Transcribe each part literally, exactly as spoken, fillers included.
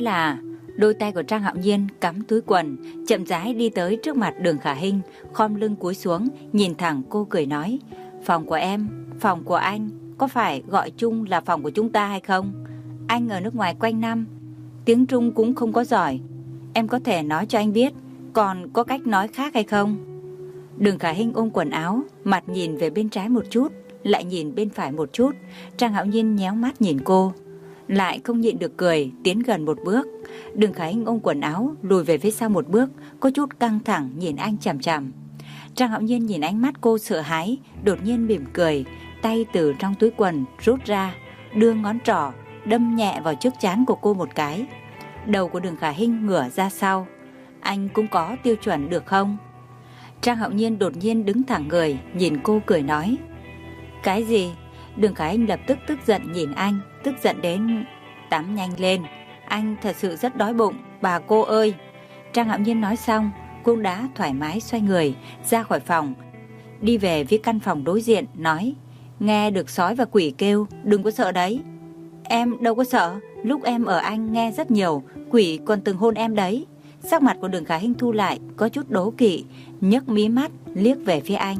là đôi tay của Trang Hạo Nhiên cắm túi quần, chậm rãi đi tới trước mặt Đường Khả Hinh, khom lưng cúi xuống, nhìn thẳng cô cười nói: Phòng của em, phòng của anh, có phải gọi chung là phòng của chúng ta hay không? Anh ở nước ngoài quanh năm, tiếng Trung cũng không có giỏi. Em có thể nói cho anh biết, còn có cách nói khác hay không? Đường Khả Hinh ôm quần áo, mặt nhìn về bên trái một chút, lại nhìn bên phải một chút. Trang Hạo Nhiên nhéo mắt nhìn cô, lại không nhịn được cười, tiến gần một bước. Đường Khả Hinh ôm quần áo, lùi về phía sau một bước, có chút căng thẳng nhìn anh chằm chằm. Trang Hạo Nhiên nhìn ánh mắt cô sợ hãi, đột nhiên mỉm cười, tay từ trong túi quần rút ra, đưa ngón trỏ đâm nhẹ vào trước trán của cô một cái. Đầu của Đường Khả Hinh ngửa ra sau. Anh cũng có tiêu chuẩn được không? Trang Hạo Nhiên đột nhiên đứng thẳng người, nhìn cô cười nói: Cái gì? Đường Khả Hinh lập tức tức giận nhìn anh, tức giận đến: Tắm nhanh lên, anh thật sự rất đói bụng, bà cô ơi. Trang Hạo Nhiên nói xong, cũng đã thoải mái xoay người ra khỏi phòng, đi về phía căn phòng đối diện, nói: Nghe được sói và quỷ kêu, đừng có sợ đấy. Em đâu có sợ, lúc em ở Anh nghe rất nhiều, quỷ còn từng hôn em đấy. Sắc mặt của Đường Khả Hinh thu lại, có chút đố kỵ, nhấc mí mắt liếc về phía anh.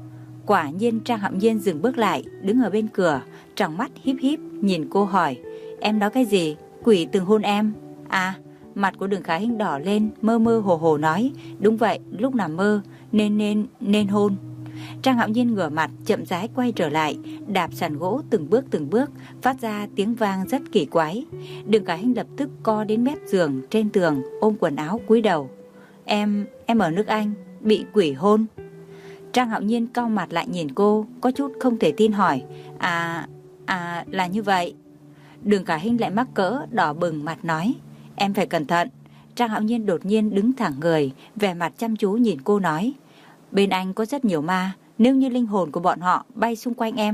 Quả nhiên Trang Hạo Nhiên dừng bước lại, đứng ở bên cửa, tròng mắt híp híp nhìn cô hỏi: Em nói cái gì? Quỷ từng hôn em? À, mặt của Đường Khả Hinh đỏ lên, mơ mơ hồ hồ nói: Đúng vậy, lúc nằm mơ nên nên nên hôn. Trang Hạo Nhiên ngửa mặt, chậm rãi quay trở lại, đạp sàn gỗ từng bước từng bước, phát ra tiếng vang rất kỳ quái. Đường Khả Hinh lập tức co đến mép giường trên tường, ôm quần áo cúi đầu. Em, em ở nước Anh, bị quỷ hôn. Trang Hạo Nhiên cau mặt lại nhìn cô, có chút không thể tin hỏi: À, à là như vậy. Đường Khả Hinh lại mắc cỡ, đỏ bừng mặt nói: Em phải cẩn thận. Trang Hạo Nhiên đột nhiên đứng thẳng người, vẻ mặt chăm chú nhìn cô nói: Bên anh có rất nhiều ma, nếu như linh hồn của bọn họ bay xung quanh em,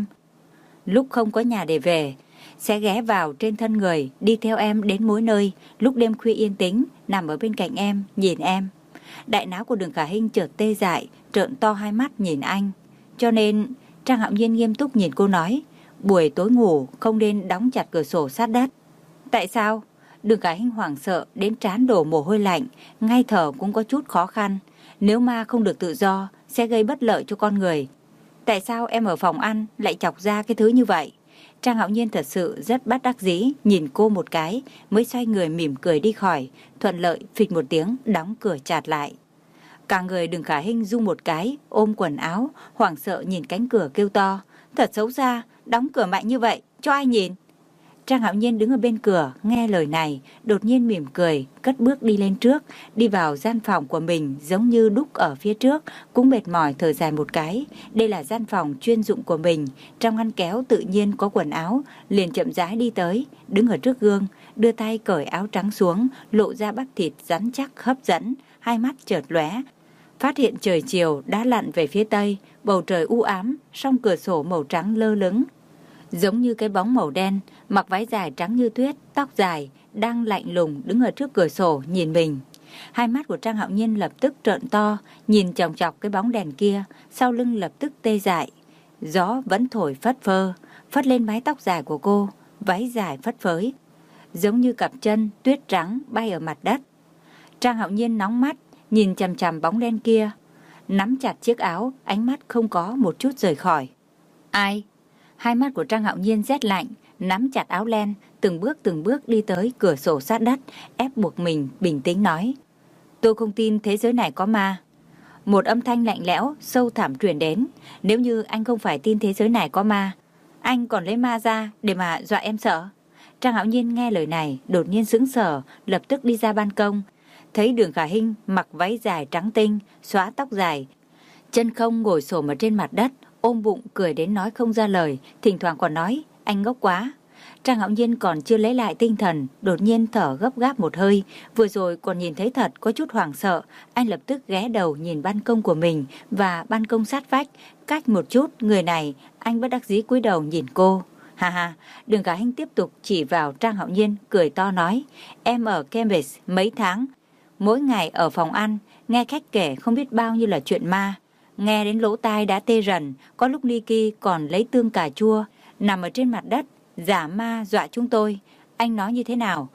lúc không có nhà để về, sẽ ghé vào trên thân người, đi theo em đến mỗi nơi, lúc đêm khuya yên tĩnh, nằm ở bên cạnh em, nhìn em. Đại não của Đường Khả Hinh chợt tê dại, trợn to hai mắt nhìn anh. Cho nên, Trang Hạo Nhiên nghiêm túc nhìn cô nói: Buổi tối ngủ không nên đóng chặt cửa sổ sát đất. Tại sao? Đường Khả Hinh hoảng sợ đến trán đổ mồ hôi lạnh, ngay thở cũng có chút khó khăn. Nếu ma không được tự do, sẽ gây bất lợi cho con người. Tại sao em ở phòng ăn lại chọc ra cái thứ như vậy? Trang Hạo Nhiên thật sự rất bất đắc dĩ, nhìn cô một cái, mới xoay người mỉm cười đi khỏi, thuận lợi phịch một tiếng đóng cửa chặt lại. Cả người Đường Khả Hinh rung một cái, ôm quần áo, hoảng sợ nhìn cánh cửa kêu to: Thật xấu xa, đóng cửa mạnh như vậy, cho ai nhìn? Trang Hạo Nhiên đứng ở bên cửa, nghe lời này, đột nhiên mỉm cười, cất bước đi lên trước, đi vào gian phòng của mình, giống như đúc ở phía trước, cũng mệt mỏi thở dài một cái. Đây là gian phòng chuyên dụng của mình, trong ngăn kéo tự nhiên có quần áo, liền chậm rãi đi tới, đứng ở trước gương, đưa tay cởi áo trắng xuống, lộ ra bắp thịt rắn chắc hấp dẫn, hai mắt chợt lóe, phát hiện trời chiều đã lặn về phía tây, bầu trời u ám, song cửa sổ màu trắng lơ lửng, giống như cái bóng màu đen, mặc váy dài trắng như tuyết, tóc dài, đang lạnh lùng đứng ở trước cửa sổ nhìn mình. Hai mắt của Trang Hạo Nhiên lập tức trợn to, nhìn chòng chọc cái bóng đèn kia, sau lưng lập tức tê dại. Gió vẫn thổi phất phơ, phất lên mái tóc dài của cô, váy dài phất phới, giống như cặp chân tuyết trắng bay ở mặt đất. Trang Hạo Nhiên nóng mắt, nhìn chằm chằm bóng đen kia, nắm chặt chiếc áo, ánh mắt không có một chút rời khỏi. Ai? Hai mắt của Trang Hạo Nhiên rét lạnh, nắm chặt áo len, từng bước từng bước đi tới cửa sổ sát đất, ép buộc mình bình tĩnh nói: Tôi không tin thế giới này có ma. Một âm thanh lạnh lẽo, sâu thẳm truyền đến: Nếu như anh không phải tin thế giới này có ma, anh còn lấy ma ra để mà dọa em sợ? Trang Hạo Nhiên nghe lời này, đột nhiên sững sờ, lập tức đi ra ban công, thấy Đường Khả Hinh mặc váy dài trắng tinh, xóa tóc dài, chân không ngồi xổm ở trên mặt đất, ôm bụng cười đến nói không ra lời, thỉnh thoảng còn nói: Anh ngốc quá. Trang Hạo Nhiên còn chưa lấy lại tinh thần, đột nhiên thở gấp gáp một hơi, vừa rồi còn nhìn thấy thật có chút hoảng sợ. Anh lập tức ghé đầu nhìn ban công của mình và ban công sát vách, cách một chút người này, anh bất đắc dĩ cúi đầu nhìn cô. Ha ha. Đường Khả Hinh tiếp tục chỉ vào Trang Hạo Nhiên, cười to nói: Em ở Cambridge mấy tháng, mỗi ngày ở phòng ăn, nghe khách kể không biết bao nhiêu là chuyện ma, nghe đến lỗ tai đã tê rần. Có lúc Nikki còn lấy tương cà chua nằm ở trên mặt đất giả ma dọa chúng tôi. Anh nói như thế nào?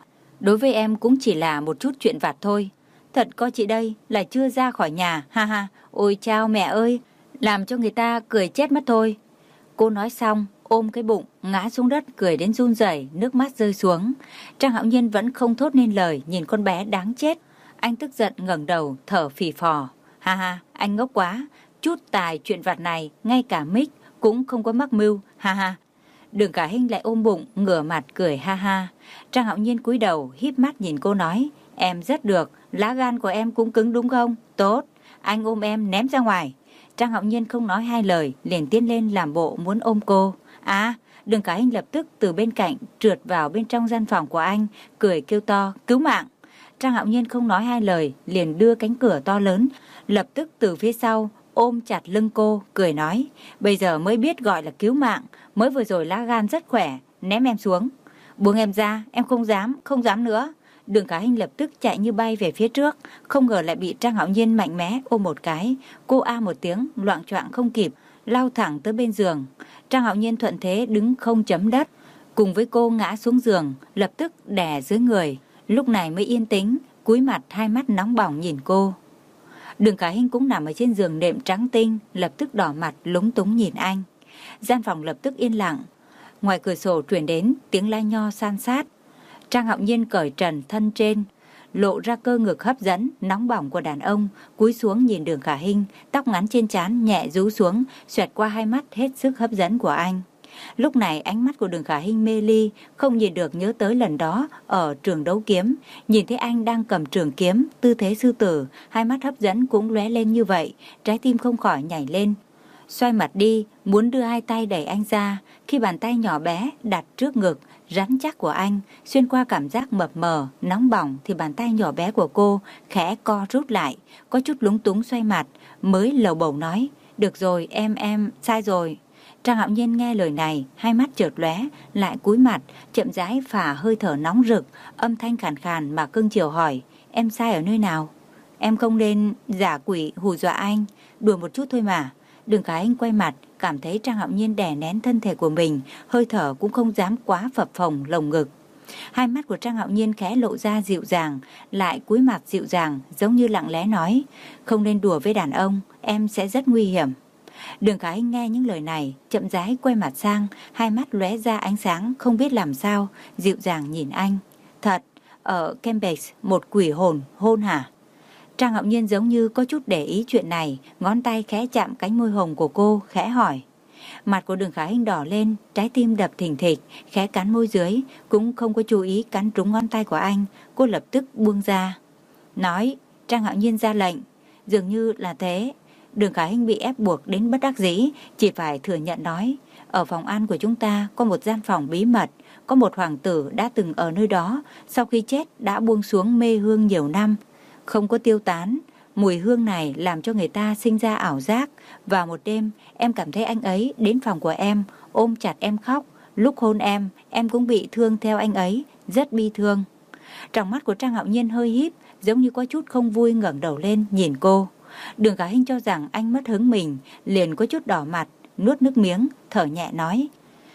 Đối với em cũng chỉ là một chút chuyện vặt thôi. Thật có chị đây là chưa ra khỏi nhà, ha ha, ôi chao mẹ ơi, làm cho người ta cười chết mất thôi. Cô nói xong, ôm cái bụng, ngã xuống đất cười đến run rẩy, nước mắt rơi xuống. Trang Hạo Nhiên vẫn không thốt nên lời, nhìn con bé đáng chết. Anh tức giận ngẩng đầu, thở phì phò. Ha ha, anh ngốc quá, chút tài chuyện vặt này, ngay cả Mick cũng không có mắc mưu, ha ha. Đường Khả Hinh lại ôm bụng, ngửa mặt cười ha ha. Trang Hạo Nhiên cúi đầu, híp mắt nhìn cô nói, em rất được, lá gan của em cũng cứng đúng không? Tốt, anh ôm em ném ra ngoài. Trang Hạo Nhiên không nói hai lời, liền tiến lên làm bộ muốn ôm cô. À, Đường Khả Hinh lập tức từ bên cạnh trượt vào bên trong gian phòng của anh, cười kêu to, cứu mạng. Trang Hạo Nhiên không nói hai lời, liền đưa cánh cửa to lớn, lập tức từ phía sau ôm chặt lưng cô, cười nói, bây giờ mới biết gọi là cứu mạng, mới vừa rồi lá gan rất khỏe, ném em xuống. Buông em ra, em không dám, không dám nữa. Đường Khả Hinh lập tức chạy như bay về phía trước, không ngờ lại bị Trang Hạo Nhiên mạnh mẽ ôm một cái. Cô a một tiếng, loạng choạng không kịp, lao thẳng tới bên giường. Trang Hạo Nhiên thuận thế đứng không chấm đất, cùng với cô ngã xuống giường, lập tức đè dưới người. Lúc này mới yên tĩnh, cúi mặt hai mắt nóng bỏng nhìn cô. Đường Khả Hinh cũng nằm ở trên giường đệm trắng tinh, lập tức đỏ mặt lúng túng nhìn anh. Gian phòng lập tức yên lặng. Ngoài cửa sổ truyền đến tiếng lai nho san sát. Trang Hạo Nhiên cởi trần thân trên, lộ ra cơ ngực hấp dẫn, nóng bỏng của đàn ông, cúi xuống nhìn Đường Khả Hinh, tóc ngắn trên trán nhẹ rũ xuống, xoẹt qua hai mắt hết sức hấp dẫn của anh. Lúc này ánh mắt của Đường Khả Hinh mê ly, không nhìn được nhớ tới lần đó ở trường đấu kiếm, nhìn thấy anh đang cầm trường kiếm, tư thế sư tử, hai mắt hấp dẫn cũng lóe lên như vậy, trái tim không khỏi nhảy lên. Xoay mặt đi, muốn đưa hai tay đẩy anh ra, khi bàn tay nhỏ bé đặt trước ngực, rắn chắc của anh, xuyên qua cảm giác mập mờ, nóng bỏng thì bàn tay nhỏ bé của cô khẽ co rút lại, có chút lúng túng xoay mặt, mới lầu bầu nói, được rồi, em em, sai rồi. Trang Hạo Nhiên nghe lời này, hai mắt chợt lóe, lại cúi mặt, chậm rãi phả hơi thở nóng rực, âm thanh khàn khàn mà cưng chiều hỏi, em sai ở nơi nào? Em không nên giả quỷ hù dọa anh, đùa một chút thôi mà. Đường Khả Hinh quay mặt, cảm thấy Trang Hạo Nhiên đè nén thân thể của mình, hơi thở cũng không dám quá phập phồng lồng ngực. Hai mắt của Trang Hạo Nhiên khẽ lộ ra dịu dàng, lại cúi mặt dịu dàng, giống như lặng lẽ nói, không nên đùa với đàn ông, em sẽ rất nguy hiểm. Đường Khả Hinh nghe những lời này, chậm rãi quay mặt sang, hai mắt lóe ra ánh sáng không biết làm sao, dịu dàng nhìn anh. Thật, ở Cambridge một quỷ hồn hôn hả? Trang Hạo Nhiên giống như có chút để ý chuyện này, ngón tay khẽ chạm cánh môi hồng của cô, khẽ hỏi. Mặt của Đường Khả Hinh đỏ lên, trái tim đập thình thịch, khẽ cắn môi dưới, cũng không có chú ý cắn trúng ngón tay của anh, cô lập tức buông ra. Nói, Trang Hạo Nhiên ra lệnh, dường như là thế. Đường Khả Hinh bị ép buộc đến bất đắc dĩ, chỉ phải thừa nhận nói, ở phòng ăn của chúng ta có một gian phòng bí mật, có một hoàng tử đã từng ở nơi đó, sau khi chết đã buông xuống mê hương nhiều năm, không có tiêu tán. Mùi hương này làm cho người ta sinh ra ảo giác. Vào một đêm, em cảm thấy anh ấy đến phòng của em, ôm chặt em khóc. Lúc hôn em, em cũng bị thương theo anh ấy, rất bi thương. Trong mắt của Trang Hạo Nhiên hơi híp, giống như có chút không vui, ngẩng đầu lên nhìn cô. Đường Khả Hinh cho rằng anh mất hứng mình, liền có chút đỏ mặt, nuốt nước miếng, thở nhẹ nói.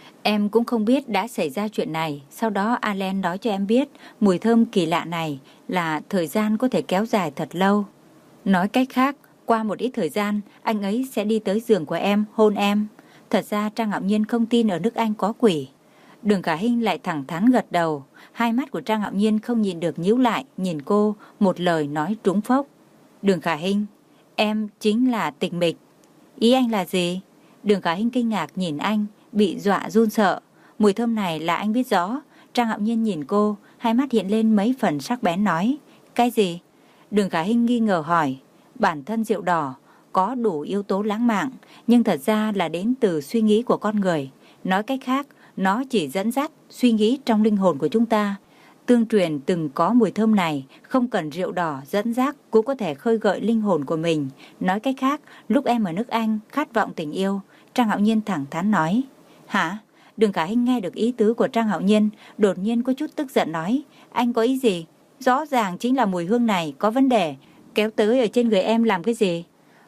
Em cũng không biết đã xảy ra chuyện này, sau đó Allen nói cho em biết mùi thơm kỳ lạ này là thời gian có thể kéo dài thật lâu. Nói cách khác, qua một ít thời gian, anh ấy sẽ đi tới giường của em, hôn em. Thật ra Trang Hạo Nhiên không tin ở nước Anh có quỷ. Đường Khả Hinh lại thẳng thắn gật đầu, hai mắt của Trang Hạo Nhiên không nhìn được nhíu lại, nhìn cô, một lời nói trúng phốc. Đường Khả Hinh, em chính là Tịch Mịch. Ý anh là gì? Đường Khả Hinh kinh ngạc nhìn anh, bị dọa run sợ. Mùi thơm này là anh biết rõ. Trang Hạo Nhiên nhìn cô, hai mắt hiện lên mấy phần sắc bén nói. Cái gì? Đường Khả Hinh nghi ngờ hỏi. Bản thân rượu đỏ có đủ yếu tố lãng mạn, nhưng thật ra là đến từ suy nghĩ của con người. Nói cách khác, nó chỉ dẫn dắt suy nghĩ trong linh hồn của chúng ta. Tương truyền từng có mùi thơm này, không cần rượu đỏ dẫn dắt cũng có thể khơi gợi linh hồn của mình. Nói cách khác, lúc em ở nước Anh khát vọng tình yêu. Trang Hạo Nhiên thẳng thắn nói. Hả? Đường Khả Hinh nghe được ý tứ của Trang Hạo Nhiên, đột nhiên có chút tức giận nói. Anh có ý gì? Rõ ràng chính là mùi hương này có vấn đề, kéo tới ở trên người em làm cái gì?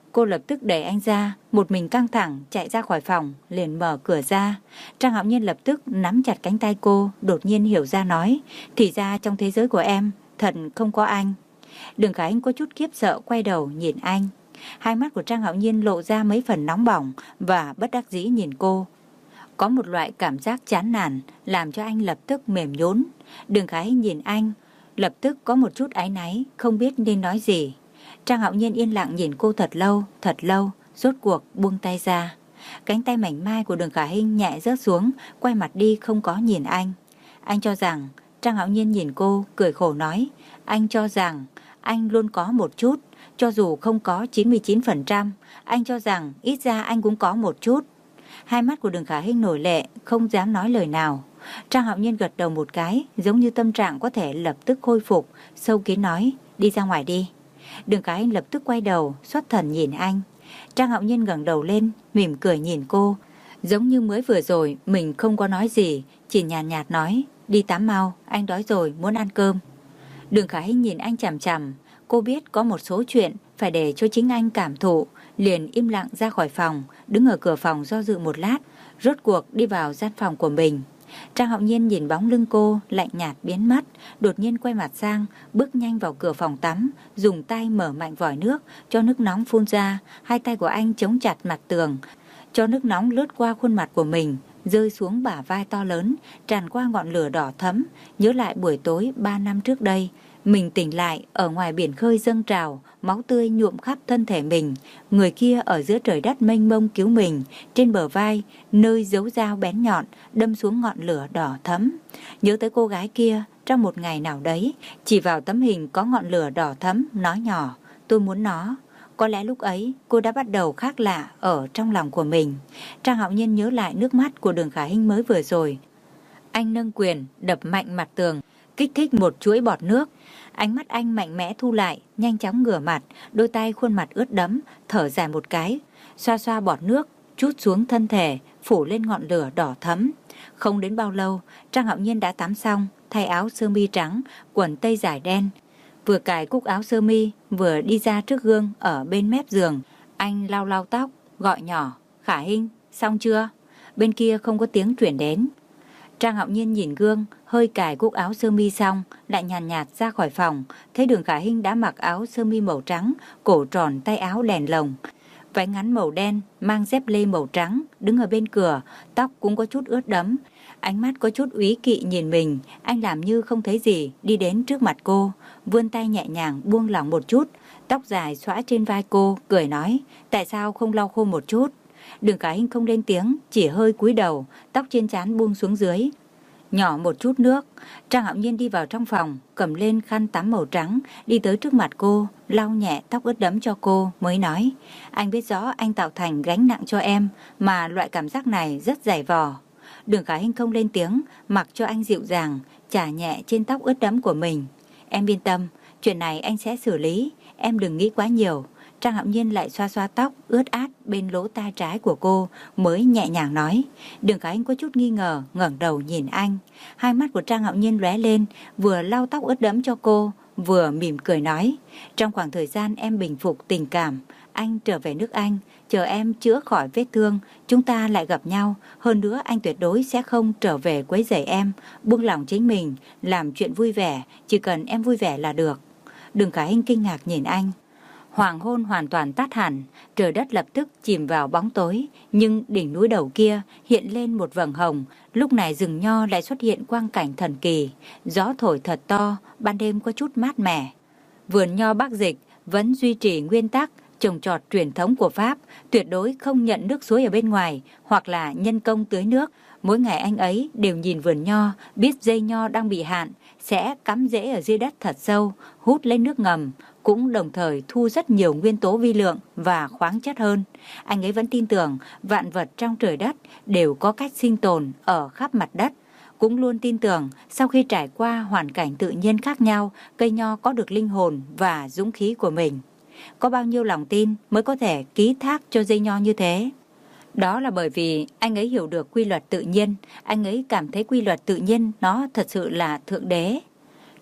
Cô lập tức đẩy anh ra, một mình căng thẳng chạy ra khỏi phòng, liền mở cửa ra. Trang Hạo Nhiên lập tức nắm chặt cánh tay cô, đột nhiên hiểu ra nói, thì ra trong thế giới của em thật không có anh. Đường Khả Hinh có chút khiếp sợ quay đầu nhìn anh. Hai mắt của Trang Hạo Nhiên lộ ra mấy phần nóng bỏng và bất đắc dĩ nhìn cô. Có một loại cảm giác chán nản làm cho anh lập tức mềm nhũn. Đường Khả Hinh nhìn anh, lập tức có một chút áy náy, không biết nên nói gì. Trang Hạo Nhiên yên lặng nhìn cô thật lâu, thật lâu, rốt cuộc buông tay ra. Cánh tay mảnh mai của Đường Khả Hinh nhẹ rớt xuống, quay mặt đi không có nhìn anh. Anh cho rằng, Trang Hạo Nhiên nhìn cô, cười khổ nói, anh cho rằng anh luôn có một chút, cho dù không có chín mươi chín phần trăm, anh cho rằng ít ra anh cũng có một chút. Hai mắt của Đường Khả Hinh nổi lệ, không dám nói lời nào. Trang Hạo Nhiên gật đầu một cái, giống như tâm trạng có thể lập tức khôi phục, sâu kín nói, đi ra ngoài đi. Đường Khả Hinh lập tức quay đầu, xuất thần nhìn anh. Trang Hạo Nhiên ngẩng đầu lên, mỉm cười nhìn cô, giống như mới vừa rồi mình không có nói gì, chỉ nhàn nhạt, nhạt nói, đi tắm mau, anh đói rồi, muốn ăn cơm. Đường Khả Hinh nhìn anh chằm chằm, cô biết có một số chuyện phải để cho chính anh cảm thụ, liền im lặng ra khỏi phòng, đứng ở cửa phòng do dự một lát, rốt cuộc đi vào gian phòng của mình. Trang Hạo Nhiên nhìn bóng lưng cô lạnh nhạt biến mất, đột nhiên quay mặt sang, bước nhanh vào cửa phòng tắm, dùng tay mở mạnh vòi nước, cho nước nóng phun ra. Hai tay của anh chống chặt mặt tường, cho nước nóng lướt qua khuôn mặt của mình, rơi xuống bả vai to lớn, tràn qua ngọn lửa đỏ thẫm. Nhớ lại buổi tối ba năm trước đây, mình tỉnh lại ở ngoài biển khơi dâng trào, máu tươi nhuộm khắp thân thể mình. Người kia ở giữa trời đất mênh mông cứu mình, trên bờ vai, nơi dấu dao bén nhọn, đâm xuống ngọn lửa đỏ thẫm. Nhớ tới cô gái kia, trong một ngày nào đấy, chỉ vào tấm hình có ngọn lửa đỏ thẫm, nói nhỏ, tôi muốn nó. Có lẽ lúc ấy, cô đã bắt đầu khác lạ ở trong lòng của mình. Trang Hạo Nhiên nhớ lại nước mắt của Đường Khả Hinh mới vừa rồi. Anh nâng quyền, đập mạnh mặt tường, kích thích một chuỗi bọt nước. Ánh mắt anh mạnh mẽ thu lại, nhanh chóng ngửa mặt, đôi tay khuôn mặt ướt đẫm, thở dài một cái, xoa xoa bọt nước, trút xuống thân thể, phủ lên ngọn lửa đỏ thẫm. Không đến bao lâu, Trang Hạo Nhiên đã tắm xong, thay áo sơ mi trắng, quần tây dài đen. Vừa cài cúc áo sơ mi, vừa đi ra trước gương ở bên mép giường. Anh lau lau tóc, gọi nhỏ, Khả Hinh, xong chưa? Bên kia không có tiếng chuyển đến. Trang Hạo Nhiên nhìn gương, hơi cài cúc áo sơ mi xong, lại nhàn nhạt, nhạt ra khỏi phòng, thấy Đường Khả Hinh đã mặc áo sơ mi màu trắng, cổ tròn tay áo đèn lồng, váy ngắn màu đen, mang dép lê màu trắng, đứng ở bên cửa, tóc cũng có chút ướt đẫm, ánh mắt có chút úy kỵ nhìn mình. Anh làm như không thấy gì, đi đến trước mặt cô, vươn tay nhẹ nhàng buông lỏng một chút, tóc dài xõa trên vai cô, cười nói, tại sao không lau khô một chút? Đường Khả Hinh không lên tiếng, chỉ hơi cúi đầu, tóc trên trán buông xuống dưới, nhỏ một chút nước. Trang Hạo Nhiên đi vào trong phòng, cầm lên khăn tắm màu trắng, đi tới trước mặt cô, lau nhẹ tóc ướt đẫm cho cô, mới nói, anh biết rõ anh tạo thành gánh nặng cho em, mà loại cảm giác này rất dày vò. Đường Khả Hinh không lên tiếng, mặc cho anh dịu dàng, chà nhẹ trên tóc ướt đẫm của mình. Em yên tâm, chuyện này anh sẽ xử lý, em đừng nghĩ quá nhiều. Trang Hạo Nhiên lại xoa xoa tóc ướt át bên lỗ tai trái của cô, mới nhẹ nhàng nói. Đường Khả Hinh có chút nghi ngờ, ngẩng đầu nhìn anh. Hai mắt của Trang Hạo Nhiên lóe lên, vừa lau tóc ướt đẫm cho cô, vừa mỉm cười nói, trong khoảng thời gian em bình phục tình cảm, anh trở về nước Anh, chờ em chữa khỏi vết thương, chúng ta lại gặp nhau. Hơn nữa anh tuyệt đối sẽ không trở về quấy rầy em, buông lỏng chính mình, làm chuyện vui vẻ, chỉ cần em vui vẻ là được. Đường Khả Hinh kinh ngạc nhìn anh. Hoàng hôn hoàn toàn tắt hẳn, trời đất lập tức chìm vào bóng tối, nhưng đỉnh núi đầu kia hiện lên một vầng hồng. Lúc này rừng nho lại xuất hiện quang cảnh thần kỳ, gió thổi thật to, ban đêm có chút mát mẻ. Vườn nho Bắc Dịch vẫn duy trì nguyên tắc trồng trọt truyền thống của Pháp, tuyệt đối không nhận nước suối ở bên ngoài hoặc là nhân công tưới nước. Mỗi ngày anh ấy đều nhìn vườn nho, biết dây nho đang bị hạn, sẽ cắm rễ ở dưới đất thật sâu, hút lên nước ngầm, cũng đồng thời thu rất nhiều nguyên tố vi lượng và khoáng chất hơn. Anh ấy vẫn tin tưởng vạn vật trong trời đất đều có cách sinh tồn ở khắp mặt đất. Cũng luôn tin tưởng sau khi trải qua hoàn cảnh tự nhiên khác nhau, cây nho có được linh hồn và dũng khí của mình. Có bao nhiêu lòng tin mới có thể ký thác cho dây nho như thế? Đó là bởi vì anh ấy hiểu được quy luật tự nhiên, anh ấy cảm thấy quy luật tự nhiên nó thật sự là thượng đế.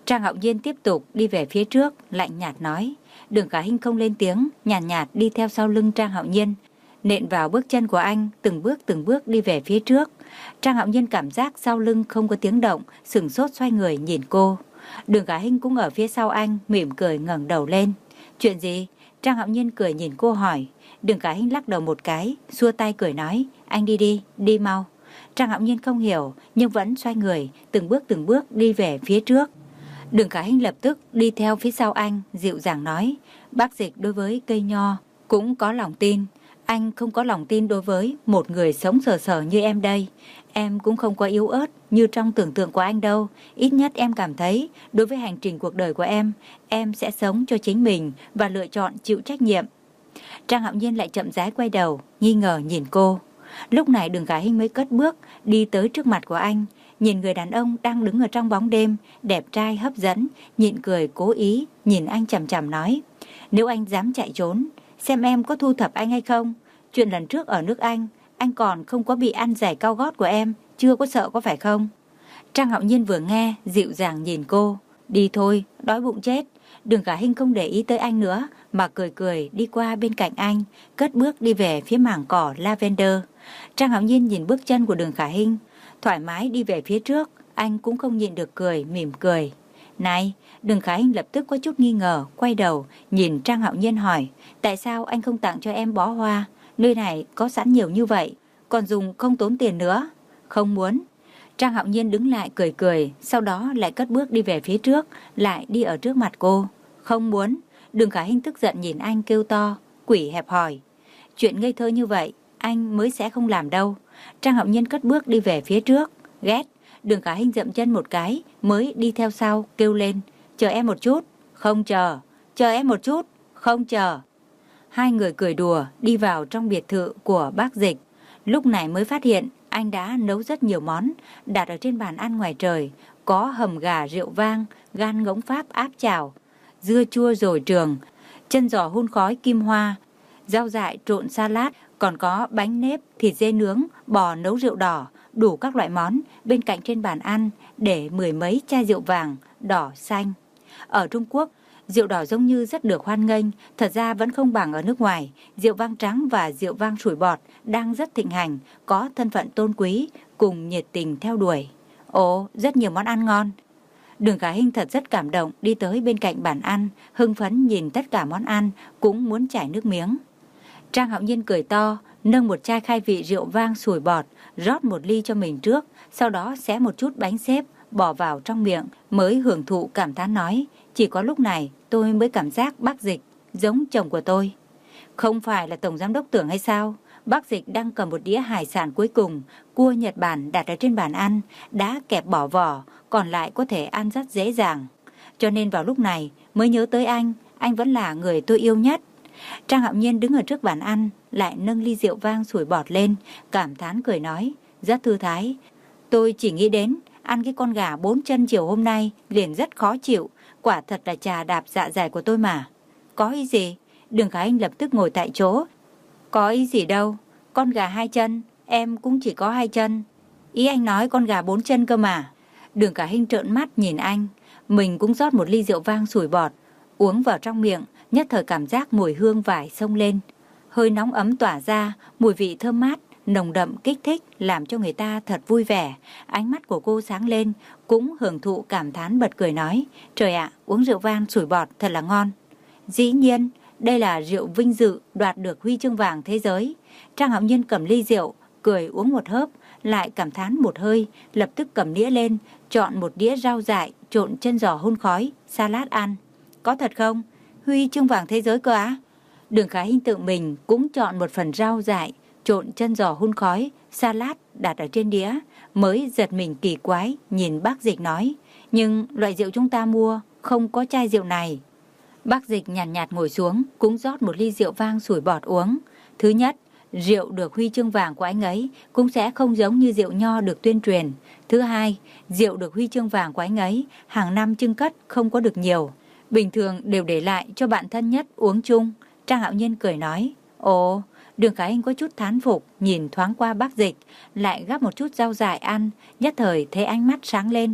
Trang Hạo Nhiên tiếp tục đi về phía trước, lạnh nhạt nói. Đường Khả Hinh không lên tiếng, nhàn nhạt, nhạt đi theo sau lưng Trang Hạo Nhiên, nện vào bước chân của anh, từng bước từng bước đi về phía trước. Trang Hạo Nhiên cảm giác sau lưng không có tiếng động, sửng sốt xoay người nhìn cô. Đường Khả Hinh cũng ở phía sau anh, mỉm cười ngẩng đầu lên. Chuyện gì? Trang Hạo Nhiên cười nhìn cô hỏi. Đường Khả Hinh lắc đầu một cái, xua tay cười nói. Anh đi đi, đi mau. Trang Hạo Nhiên không hiểu, nhưng vẫn xoay người, từng bước từng bước đi về phía trước. Đường Khả Hinh lập tức đi theo phía sau anh, dịu dàng nói. Bác Dịch đối với cây nho cũng có lòng tin. Anh không có lòng tin đối với một người sống sờ sờ như em đây. Em cũng không có yếu ớt như trong tưởng tượng của anh đâu. Ít nhất em cảm thấy đối với hành trình cuộc đời của em, em sẽ sống cho chính mình và lựa chọn chịu trách nhiệm. Trang Hạo Nhiên lại chậm rãi quay đầu, nghi ngờ nhìn cô. Lúc này Đường Khả Hinh mới cất bước đi tới trước mặt của anh, nhìn người đàn ông đang đứng ở trong bóng đêm, đẹp trai hấp dẫn, nhịn cười cố ý nhìn anh chằm chằm nói. Nếu anh dám chạy trốn, xem em có thu thập anh hay không. Chuyện lần trước ở nước Anh, anh còn không có bị ăn giày cao gót của em, chưa có sợ có phải không? Trang Hạo Nhiên vừa nghe, dịu dàng nhìn cô. Đi thôi, đói bụng chết. Đường Khả Hinh không để ý tới anh nữa, mà cười cười đi qua bên cạnh anh, cất bước đi về phía mảng cỏ lavender. Trang Hạo Nhiên nhìn bước chân của Đường Khả Hinh, thoải mái đi về phía trước, anh cũng không nhịn được cười, mỉm cười. Này, Đường Khả Hinh lập tức có chút nghi ngờ, quay đầu, nhìn Trang Hạo Nhiên hỏi, tại sao anh không tặng cho em bó hoa? Nơi này có sẵn nhiều như vậy, còn dùng không tốn tiền nữa. Không muốn. Trang Hạo Nhiên đứng lại cười cười, sau đó lại cất bước đi về phía trước, lại đi ở trước mặt cô. Không muốn. Đường Khả Hinh tức giận nhìn anh kêu to, quỷ hẹp hòi. Chuyện ngây thơ như vậy, anh mới sẽ không làm đâu. Trang Hạo Nhiên cất bước đi về phía trước, ghét. Đường Khả Hinh dậm chân một cái, mới đi theo sau, kêu lên. Chờ em một chút. Không chờ. Chờ em một chút. Không chờ. Hai người cười đùa đi vào trong biệt thự của bác Dịch. Lúc này mới phát hiện anh đã nấu rất nhiều món đặt ở trên bàn ăn ngoài trời. Có hầm gà rượu vang, gan ngỗng Pháp áp chảo, dưa chua dồi trường, chân giò hun khói kim hoa, rau dại trộn salad, còn có bánh nếp, thịt dê nướng, bò nấu rượu đỏ, đủ các loại món. Bên cạnh trên bàn ăn để mười mấy chai rượu vàng, đỏ, xanh. Ở Trung Quốc, rượu đỏ giống như rất được hoan nghênh, thật ra vẫn không bằng ở nước ngoài. Rượu vang trắng và rượu vang sủi bọt đang rất thịnh hành, có thân phận tôn quý, cùng nhiệt tình theo đuổi. Ồ, rất nhiều món ăn ngon. Đường Khả Hinh thật rất cảm động, đi tới bên cạnh bàn ăn, hưng phấn nhìn tất cả món ăn, cũng muốn chảy nước miếng. Trang Hạo Nhiên cười to, nâng một chai khai vị rượu vang sủi bọt, rót một ly cho mình trước, sau đó xé một chút bánh xếp, bỏ vào trong miệng, mới hưởng thụ cảm thán nói. Chỉ có lúc này tôi mới cảm giác bác Dịch giống chồng của tôi. Không phải là tổng giám đốc tưởng hay sao? Bác Dịch đang cầm một đĩa hải sản cuối cùng, cua Nhật Bản đặt ở trên bàn ăn, đã kẹp bỏ vỏ, còn lại có thể ăn rất dễ dàng. Cho nên vào lúc này mới nhớ tới anh, anh vẫn là người tôi yêu nhất. Trang Hạo Nhiên đứng ở trước bàn ăn, lại nâng ly rượu vang sủi bọt lên, cảm thán cười nói, rất thư thái. Tôi chỉ nghĩ đến ăn cái con gà bốn chân chiều hôm nay liền rất khó chịu, quả thật là trà đạp dạ dày của tôi mà. Có ý gì? Đường Khả Hinh lập tức ngồi tại chỗ. Có ý gì đâu, con gà hai chân, em cũng chỉ có hai chân. Ý anh nói con gà bốn chân cơ mà. Đường Khả Hinh trợn mắt nhìn anh, mình cũng rót một ly rượu vang sủi bọt, uống vào trong miệng, nhất thời cảm giác mùi hương vải xông lên. Hơi nóng ấm tỏa ra, mùi vị thơm mát, nồng đậm kích thích, làm cho người ta thật vui vẻ. Ánh mắt của cô sáng lên, cũng hưởng thụ cảm thán bật cười nói, trời ạ, uống rượu vang sủi bọt thật là ngon. Dĩ nhiên, đây là rượu vinh dự đoạt được huy chương vàng thế giới. Trang Hạo Nhiên cầm ly rượu, cười uống một hớp, lại cảm thán một hơi, lập tức cầm đĩa lên, chọn một đĩa rau dại, trộn chân giò hun khói, salad ăn. Có thật không? Huy chương vàng thế giới cơ á? Đường Khả Hinh tự mình cũng chọn một phần rau dại, trộn chân giò hun khói, salad đặt ở trên đĩa, mới giật mình kỳ quái, nhìn bác Dịch nói, nhưng loại rượu chúng ta mua không có chai rượu này. Bác Dịch nhàn nhạt, nhạt ngồi xuống, cũng rót một ly rượu vang sủi bọt uống. Thứ nhất, rượu được huy chương vàng của anh ấy cũng sẽ không giống như rượu nho được tuyên truyền. Thứ hai, rượu được huy chương vàng của anh ấy hàng năm trưng cất không có được nhiều, bình thường đều để lại cho bạn thân nhất uống chung. Trang Hạo Nhiên cười nói, ồ. Đường Khả Hinh có chút thán phục, nhìn thoáng qua bác Dịch, lại gắp một chút rau dại ăn, nhất thời thấy ánh mắt sáng lên.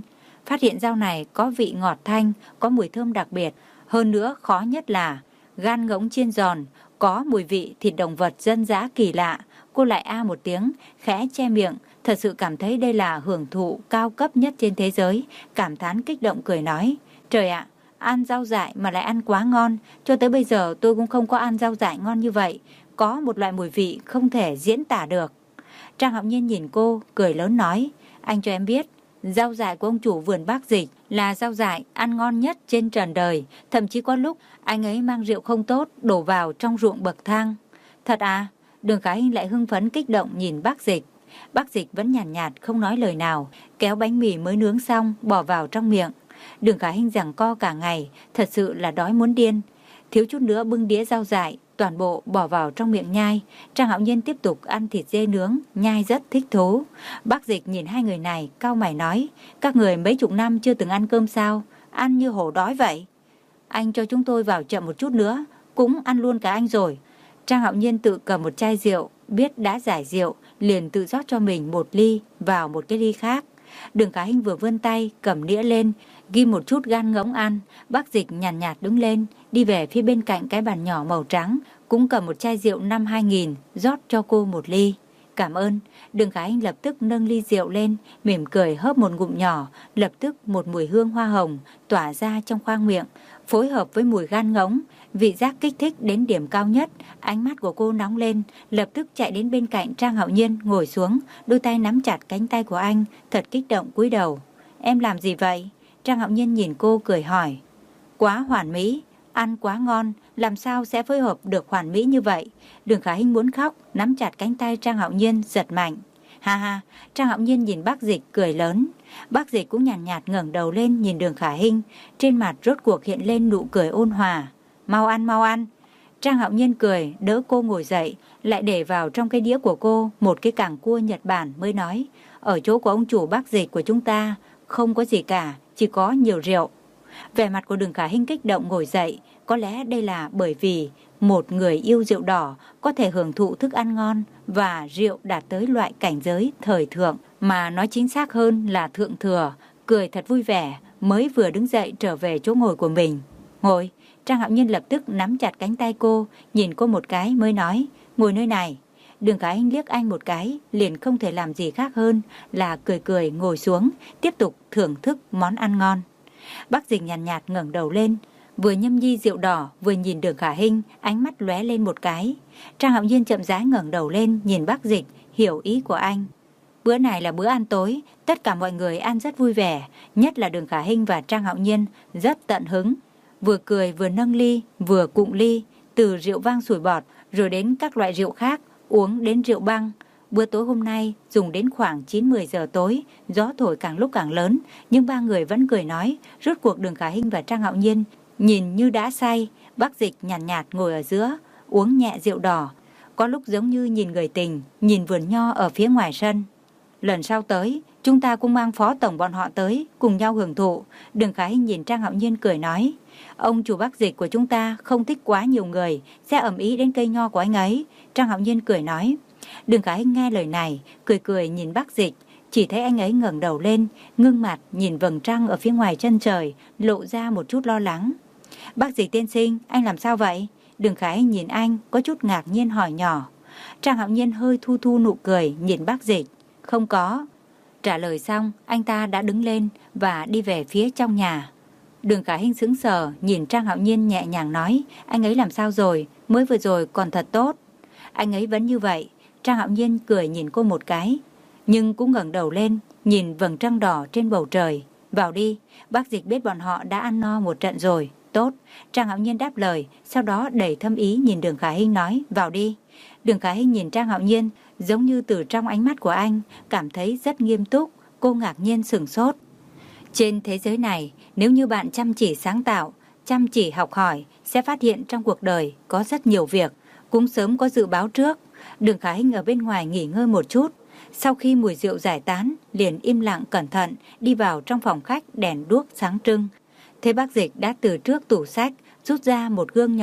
phát hiện rau này có vị ngọt thanh, có mùi thơm đặc biệt. Hơn nữa khó nhất là gan ngỗng chiên giòn, có mùi vị thịt động vật dân dã kỳ lạ. Cô lại a một tiếng, khẽ che miệng, thật sự cảm thấy đây là hưởng thụ cao cấp nhất trên thế giới, cảm thán kích động cười nói, trời ạ, ăn rau dại mà lại ăn quá ngon, cho tới bây giờ tôi cũng không có ăn rau dại ngon như vậy, có một loại mùi vị không thể diễn tả được. Trang Hạo Nhiên nhìn cô, cười lớn nói, anh cho em biết, rau dại của ông chủ vườn Bác Dịch là rau dại ăn ngon nhất trên trần đời, thậm chí có lúc anh ấy mang rượu không tốt đổ vào trong ruộng bậc thang. Thật à? Đường Khả Hinh lại hưng phấn kích động nhìn Bác Dịch. Bác Dịch vẫn nhàn nhạt, nhạt không nói lời nào, kéo bánh mì mới nướng xong bỏ vào trong miệng. Đường Khả Hinh giằng co cả ngày, thật sự là đói muốn điên. Thiếu chút nữa bưng đĩa rau dại, toàn bộ bỏ vào trong miệng nhai. Trang Hạo Nhiên tiếp tục ăn thịt dê nướng, nhai rất thích thú. Bác Dịch nhìn hai người này, cau mày nói, các người mấy chục năm chưa từng ăn cơm sao, ăn như hổ đói vậy. Anh cho chúng tôi vào chậm một chút nữa, cũng ăn luôn cả anh rồi. Trang Hạo Nhiên tự cầm một chai rượu, biết đã giải rượu, liền tự rót cho mình một ly vào một cái ly khác. Đường Khả Hinh vừa vươn tay, cầm đĩa lên, ghi một chút gan ngỗng ăn. Bác Dịch nhàn nhạt, nhạt đứng lên, đi về phía bên cạnh cái bàn nhỏ màu trắng, cũng cầm một chai rượu năm hai nghìn, rót cho cô một ly. Cảm ơn. Đường Khả Hinh lập tức nâng ly rượu lên, mỉm cười hớp một ngụm nhỏ, lập tức một mùi hương hoa hồng tỏa ra trong khoang miệng, phối hợp với mùi gan ngỗng, vị giác kích thích đến điểm cao nhất. Ánh mắt của cô nóng lên, lập tức chạy đến bên cạnh Trang Hạo Nhiên ngồi xuống, đôi tay nắm chặt cánh tay của anh, thật kích động cúi đầu. Em làm gì vậy? Trang Hạo Nhiên nhìn cô cười hỏi. Quá hoàn mỹ, ăn quá ngon, làm sao sẽ phối hợp được hoàn mỹ như vậy? Đường Khả Hinh muốn khóc, nắm chặt cánh tay Trang Hạo Nhiên giật mạnh. Ha ha, Trang Hạo Nhiên nhìn Bác Dịch cười lớn. Bác Dịch cũng nhàn nhạt, nhạt ngẩng đầu lên nhìn Đường Khả Hinh, trên mặt rốt cuộc hiện lên nụ cười ôn hòa. Mau ăn, mau ăn. Trang Hạo Nhiên cười, đỡ cô ngồi dậy, lại để vào trong cái đĩa của cô một cái cảng cua Nhật Bản mới nói, ở chỗ của ông chủ Bác Dịch của chúng ta không có gì cả, chỉ có nhiều rượu. Vẻ mặt của Đường Khả Hinh kích động ngồi dậy, có lẽ đây là bởi vì một người yêu rượu đỏ có thể hưởng thụ thức ăn ngon và rượu đạt tới loại cảnh giới thời thượng, mà nói chính xác hơn là thượng thừa. Cười thật vui vẻ, mới vừa đứng dậy trở về chỗ ngồi của mình. Ngồi. Trang Hạo Nhiên lập tức nắm chặt cánh tay cô, nhìn cô một cái mới nói, ngồi nơi này. Đường Khả Hinh liếc anh một cái, liền không thể làm gì khác hơn là cười cười ngồi xuống, tiếp tục thưởng thức món ăn ngon. Bác Dịch nhàn nhạt, nhạt ngẩng đầu lên, vừa nhâm nhi rượu đỏ vừa nhìn Đường Khả Hinh, ánh mắt lóe lên một cái. Trang Hạo Nhiên chậm rãi ngẩng đầu lên nhìn Bác Dịch, hiểu ý của anh. Bữa này là bữa ăn tối, tất cả mọi người ăn rất vui vẻ, nhất là Đường Khả Hinh và Trang Hạo Nhiên rất tận hứng. Vừa cười vừa nâng ly, vừa cụng ly, từ rượu vang sủi bọt rồi đến các loại rượu khác, uống đến rượu băng. Bữa tối hôm nay dùng đến khoảng chín mười giờ tối, gió thổi càng lúc càng lớn, nhưng ba người vẫn cười nói. Rốt cuộc Đường Khả Hinh và Trang Hạo Nhiên nhìn như đã say. Bác Dịch nhàn nhạt, nhạt ngồi ở giữa, uống nhẹ rượu đỏ, có lúc giống như nhìn người tình, nhìn vườn nho ở phía ngoài sân. Lần sau tới, chúng ta cũng mang phó tổng bọn họ tới, cùng nhau hưởng thụ. Đường Khả Hinh nhìn Trang Hạo Nhiên cười nói, ông chủ Bác Dịch của chúng ta không thích quá nhiều người, sẽ ầm ĩ đến cây nho của anh ấy. Trang Hạo Nhiên cười nói. Đường Khả Hinh nghe lời này, cười cười nhìn Bác Dịch, chỉ thấy anh ấy ngẩng đầu lên, ngưng mặt nhìn vầng trăng ở phía ngoài chân trời, lộ ra một chút lo lắng. Bác Dịch tiên sinh, anh làm sao vậy? Đường Khả Hinh nhìn anh, có chút ngạc nhiên hỏi nhỏ. Trang Hạo Nhiên hơi thu thu nụ cười, nhìn Bác Dịch. Không có. Trả lời xong, anh ta đã đứng lên và đi về phía trong nhà. Đường Khả Hinh sững sờ, nhìn Trang Hạo Nhiên nhẹ nhàng nói, anh ấy làm sao rồi, mới vừa rồi còn thật tốt. Anh ấy vẫn như vậy. Trang Hạo Nhiên cười nhìn cô một cái, nhưng cũng ngẩng đầu lên, nhìn vầng trăng đỏ trên bầu trời. Vào đi, Bác Dịch biết bọn họ đã ăn no một trận rồi. Tốt. Trang Hạo Nhiên đáp lời, sau đó đầy thâm ý nhìn Đường Khả Hinh nói, vào đi. Đường Khả Hinh nhìn Trang Hạo Nhiên, giống như từ trong ánh mắt của anh, cảm thấy rất nghiêm túc. Cô ngạc nhiên sửng sốt. Trên thế giới này, nếu như bạn chăm chỉ sáng tạo, chăm chỉ học hỏi, sẽ phát hiện trong cuộc đời có rất nhiều việc, cũng sớm có dự báo trước. Đường Khả Hinh ở bên ngoài nghỉ ngơi một chút, sau khi mùi rượu giải tán, liền im lặng cẩn thận đi vào trong phòng khách, đèn đuốc sáng trưng. Thế Bác Dịch đã từ trước tủ sách rút ra một gương nhỏ,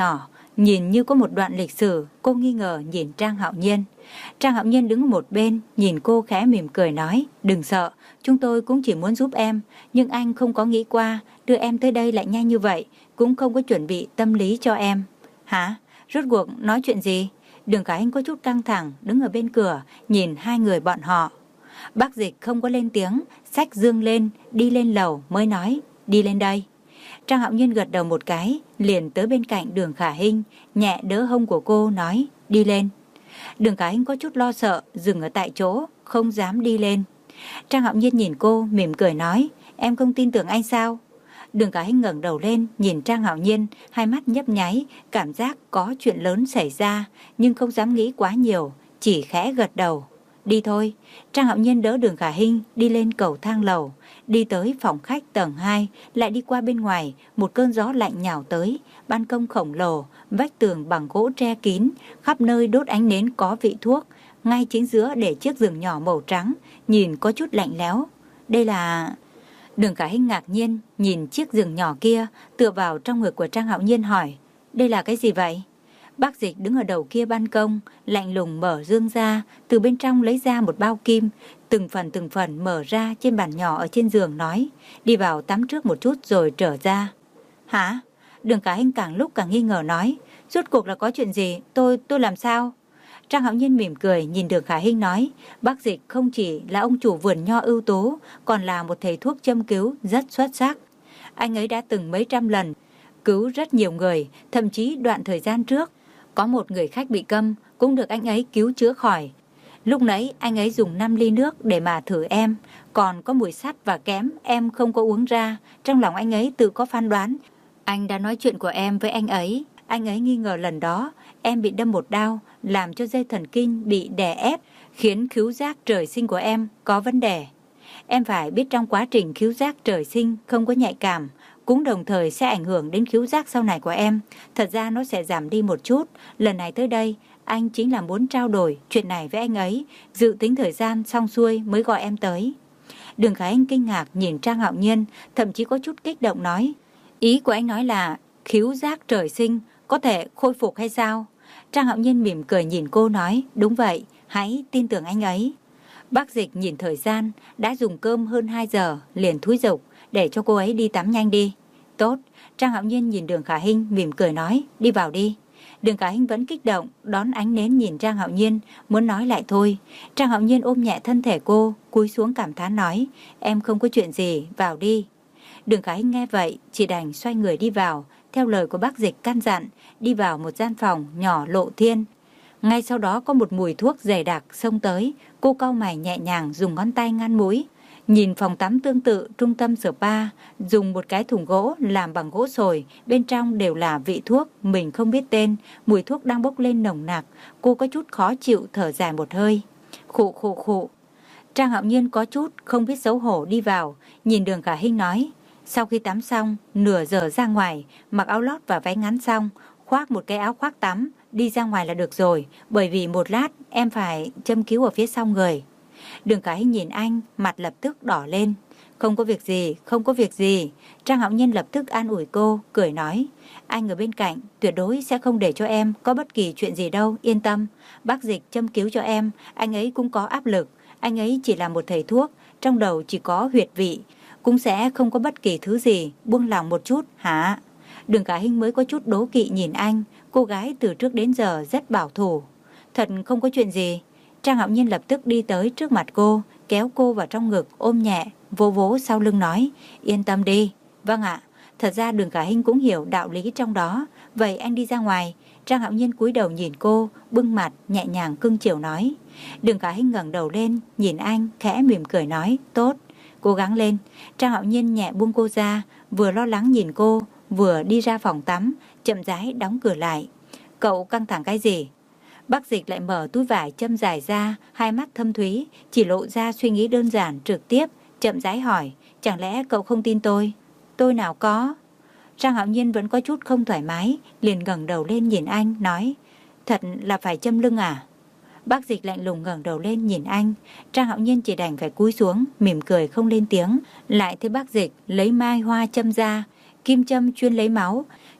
nhìn như có một đoạn lịch sử. Cô nghi ngờ nhìn Trang Hạo Nhiên. Trang Hạo Nhiên đứng ở một bên, nhìn cô khẽ mỉm cười nói, đừng sợ, chúng tôi cũng chỉ muốn giúp em, nhưng anh không có nghĩ qua, đưa em tới đây lại nhanh như vậy, cũng không có chuẩn bị tâm lý cho em. Hả? Rốt cuộc nói chuyện gì? Đường Khả Hinh có chút căng thẳng, đứng ở bên cửa, nhìn hai người bọn họ. Bác Dịch không có lên tiếng, xách dương lên, đi lên lầu mới nói, đi lên đây. Trang Hạo Nhiên gật đầu một cái, liền tới bên cạnh Đường Khả Hinh, nhẹ đỡ hông của cô nói, đi lên. Đường Khả Hinh có chút lo sợ, dừng ở tại chỗ, không dám đi lên. Trang Hạo Nhiên nhìn cô, mỉm cười nói, em không tin tưởng anh sao? Đường Khả Hinh ngẩng đầu lên, nhìn Trang Hạo Nhiên, hai mắt nhấp nháy, cảm giác có chuyện lớn xảy ra, nhưng không dám nghĩ quá nhiều, chỉ khẽ gật đầu. Đi thôi. Trang Hạo Nhiên đỡ Đường Khả Hinh đi lên cầu thang lầu, đi tới phòng khách tầng hai, lại đi qua bên ngoài, một cơn gió lạnh nhào tới, ban công khổng lồ, vách tường bằng gỗ tre kín, khắp nơi đốt ánh nến có vị thuốc, ngay chính giữa để chiếc giường nhỏ màu trắng, nhìn có chút lạnh lẽo. Đây là... Đường Khả Hinh ngạc nhiên nhìn chiếc giường nhỏ kia, tựa vào trong ngực của Trang Hạo Nhiên hỏi, đây là cái gì vậy? Bác Dịch đứng ở đầu kia ban công, lạnh lùng mở dương ra, từ bên trong lấy ra một bao kim, từng phần từng phần mở ra trên bàn nhỏ ở trên giường nói, đi vào tắm trước một chút rồi trở ra. Hả? Đường Khả Hinh càng lúc càng nghi ngờ nói, rốt cuộc là có chuyện gì, tôi, tôi làm sao? Trang Hạo Nhiên mỉm cười nhìn Đường Khả Hinh nói, bác Dịch không chỉ là ông chủ vườn nho ưu tú, còn là một thầy thuốc châm cứu rất xuất sắc. Anh ấy đã từng mấy trăm lần cứu rất nhiều người, thậm chí đoạn thời gian trước, có một người khách bị câm cũng được anh ấy cứu chữa khỏi. Lúc nãy anh ấy dùng năm ly nước để mà thử em, còn có mùi sắt và kém em không có uống ra, trong lòng anh ấy tự có phán đoán. Anh đã nói chuyện của em với anh ấy, anh ấy nghi ngờ lần đó em bị đâm một đao, làm cho dây thần kinh bị đè ép, khiến khứu giác trời sinh của em có vấn đề. Em phải biết trong quá trình khứu giác trời sinh không có nhạy cảm, cũng đồng thời sẽ ảnh hưởng đến khứu giác sau này của em. Thật ra nó sẽ giảm đi một chút. Lần này tới đây, anh chính là muốn trao đổi chuyện này với anh ấy, dự tính thời gian xong xuôi mới gọi em tới. Đường Khả Hinh kinh ngạc nhìn Trang Hạo Nhiên, thậm chí có chút kích động nói, ý của anh nói là khứu giác trời sinh có thể khôi phục hay sao? Trang Hạo Nhiên mỉm cười nhìn cô nói, đúng vậy, hãy tin tưởng anh ấy. Bác Dịch nhìn thời gian, đã dùng cơm hơn hai giờ, liền thúi giục, để cho cô ấy đi tắm nhanh đi. Tốt. Trang Hạo Nhiên nhìn Đường Khả Hinh mỉm cười nói, đi vào đi. Đường Khả Hinh vẫn kích động, đón ánh nến nhìn Trang Hạo Nhiên, muốn nói lại thôi. Trang Hạo Nhiên ôm nhẹ thân thể cô, cúi xuống cảm thán nói, em không có chuyện gì, vào đi. Đường Khả Hinh nghe vậy, chỉ đành xoay người đi vào, theo lời của bác Dịch căn dặn, đi vào một gian phòng nhỏ lộ thiên. Ngay sau đó có một mùi thuốc dày đặc xông tới, cô cau mày nhẹ nhàng dùng ngón tay ngăn mũi. Nhìn phòng tắm tương tự trung tâm spa, dùng một cái thùng gỗ làm bằng gỗ sồi, bên trong đều là vị thuốc mình không biết tên, mùi thuốc đang bốc lên nồng nặc, cô có chút khó chịu thở dài một hơi. Khụ khụ khụ. Trang Hạo Nhiên có chút không biết xấu hổ đi vào, nhìn Đường Khả Hinh nói, sau khi tắm xong, nửa giờ ra ngoài, mặc áo lót và váy ngắn xong, khoác một cái áo khoác tắm, đi ra ngoài là được rồi, bởi vì một lát em phải châm cứu ở phía sau người. Đường Khả Hinh nhìn anh, mặt lập tức đỏ lên. Không có việc gì, không có việc gì. Trang Hạo Nhiên lập tức an ủi cô, cười nói, anh ở bên cạnh, tuyệt đối sẽ không để cho em có bất kỳ chuyện gì đâu, yên tâm. Bác Dịch châm cứu cho em, anh ấy cũng có áp lực, anh ấy chỉ là một thầy thuốc, trong đầu chỉ có huyệt vị, cũng sẽ không có bất kỳ thứ gì, buông lòng một chút, hả? Đường Khả Hinh mới có chút đố kỵ nhìn anh, cô gái từ trước đến giờ rất bảo thủ. Thật không có chuyện gì. Trang Hạo Nhiên lập tức đi tới trước mặt cô, kéo cô vào trong ngực, ôm nhẹ, vỗ vỗ sau lưng nói, yên tâm đi. Vâng ạ. Thật ra Đường Khả Hinh cũng hiểu đạo lý trong đó. Vậy anh đi ra ngoài. Trang Hạo Nhiên cúi đầu nhìn cô, bưng mặt, nhẹ nhàng cưng chiều nói. Đường Khả Hinh ngẩng đầu lên, nhìn anh, khẽ mỉm cười nói, tốt, cố gắng lên. Trang Hạo Nhiên nhẹ buông cô ra, vừa lo lắng nhìn cô, vừa đi ra phòng tắm, chậm rãi đóng cửa lại. Cậu căng thẳng cái gì? Bác Dịch lại mở túi vải châm dài ra, hai mắt thâm thúy, chỉ lộ ra suy nghĩ đơn giản trực tiếp, chậm rãi hỏi, chẳng lẽ cậu không tin tôi? Tôi nào có. Trang Hạo Nhiên vẫn có chút không thoải mái, liền ngẩng đầu lên nhìn anh, nói, thật là phải châm lưng à? Bác Dịch lạnh lùng ngẩng đầu lên nhìn anh, Trang Hạo Nhiên chỉ đành phải cúi xuống, mỉm cười không lên tiếng, lại thấy bác Dịch lấy mai hoa châm ra, kim châm chuyên lấy máu,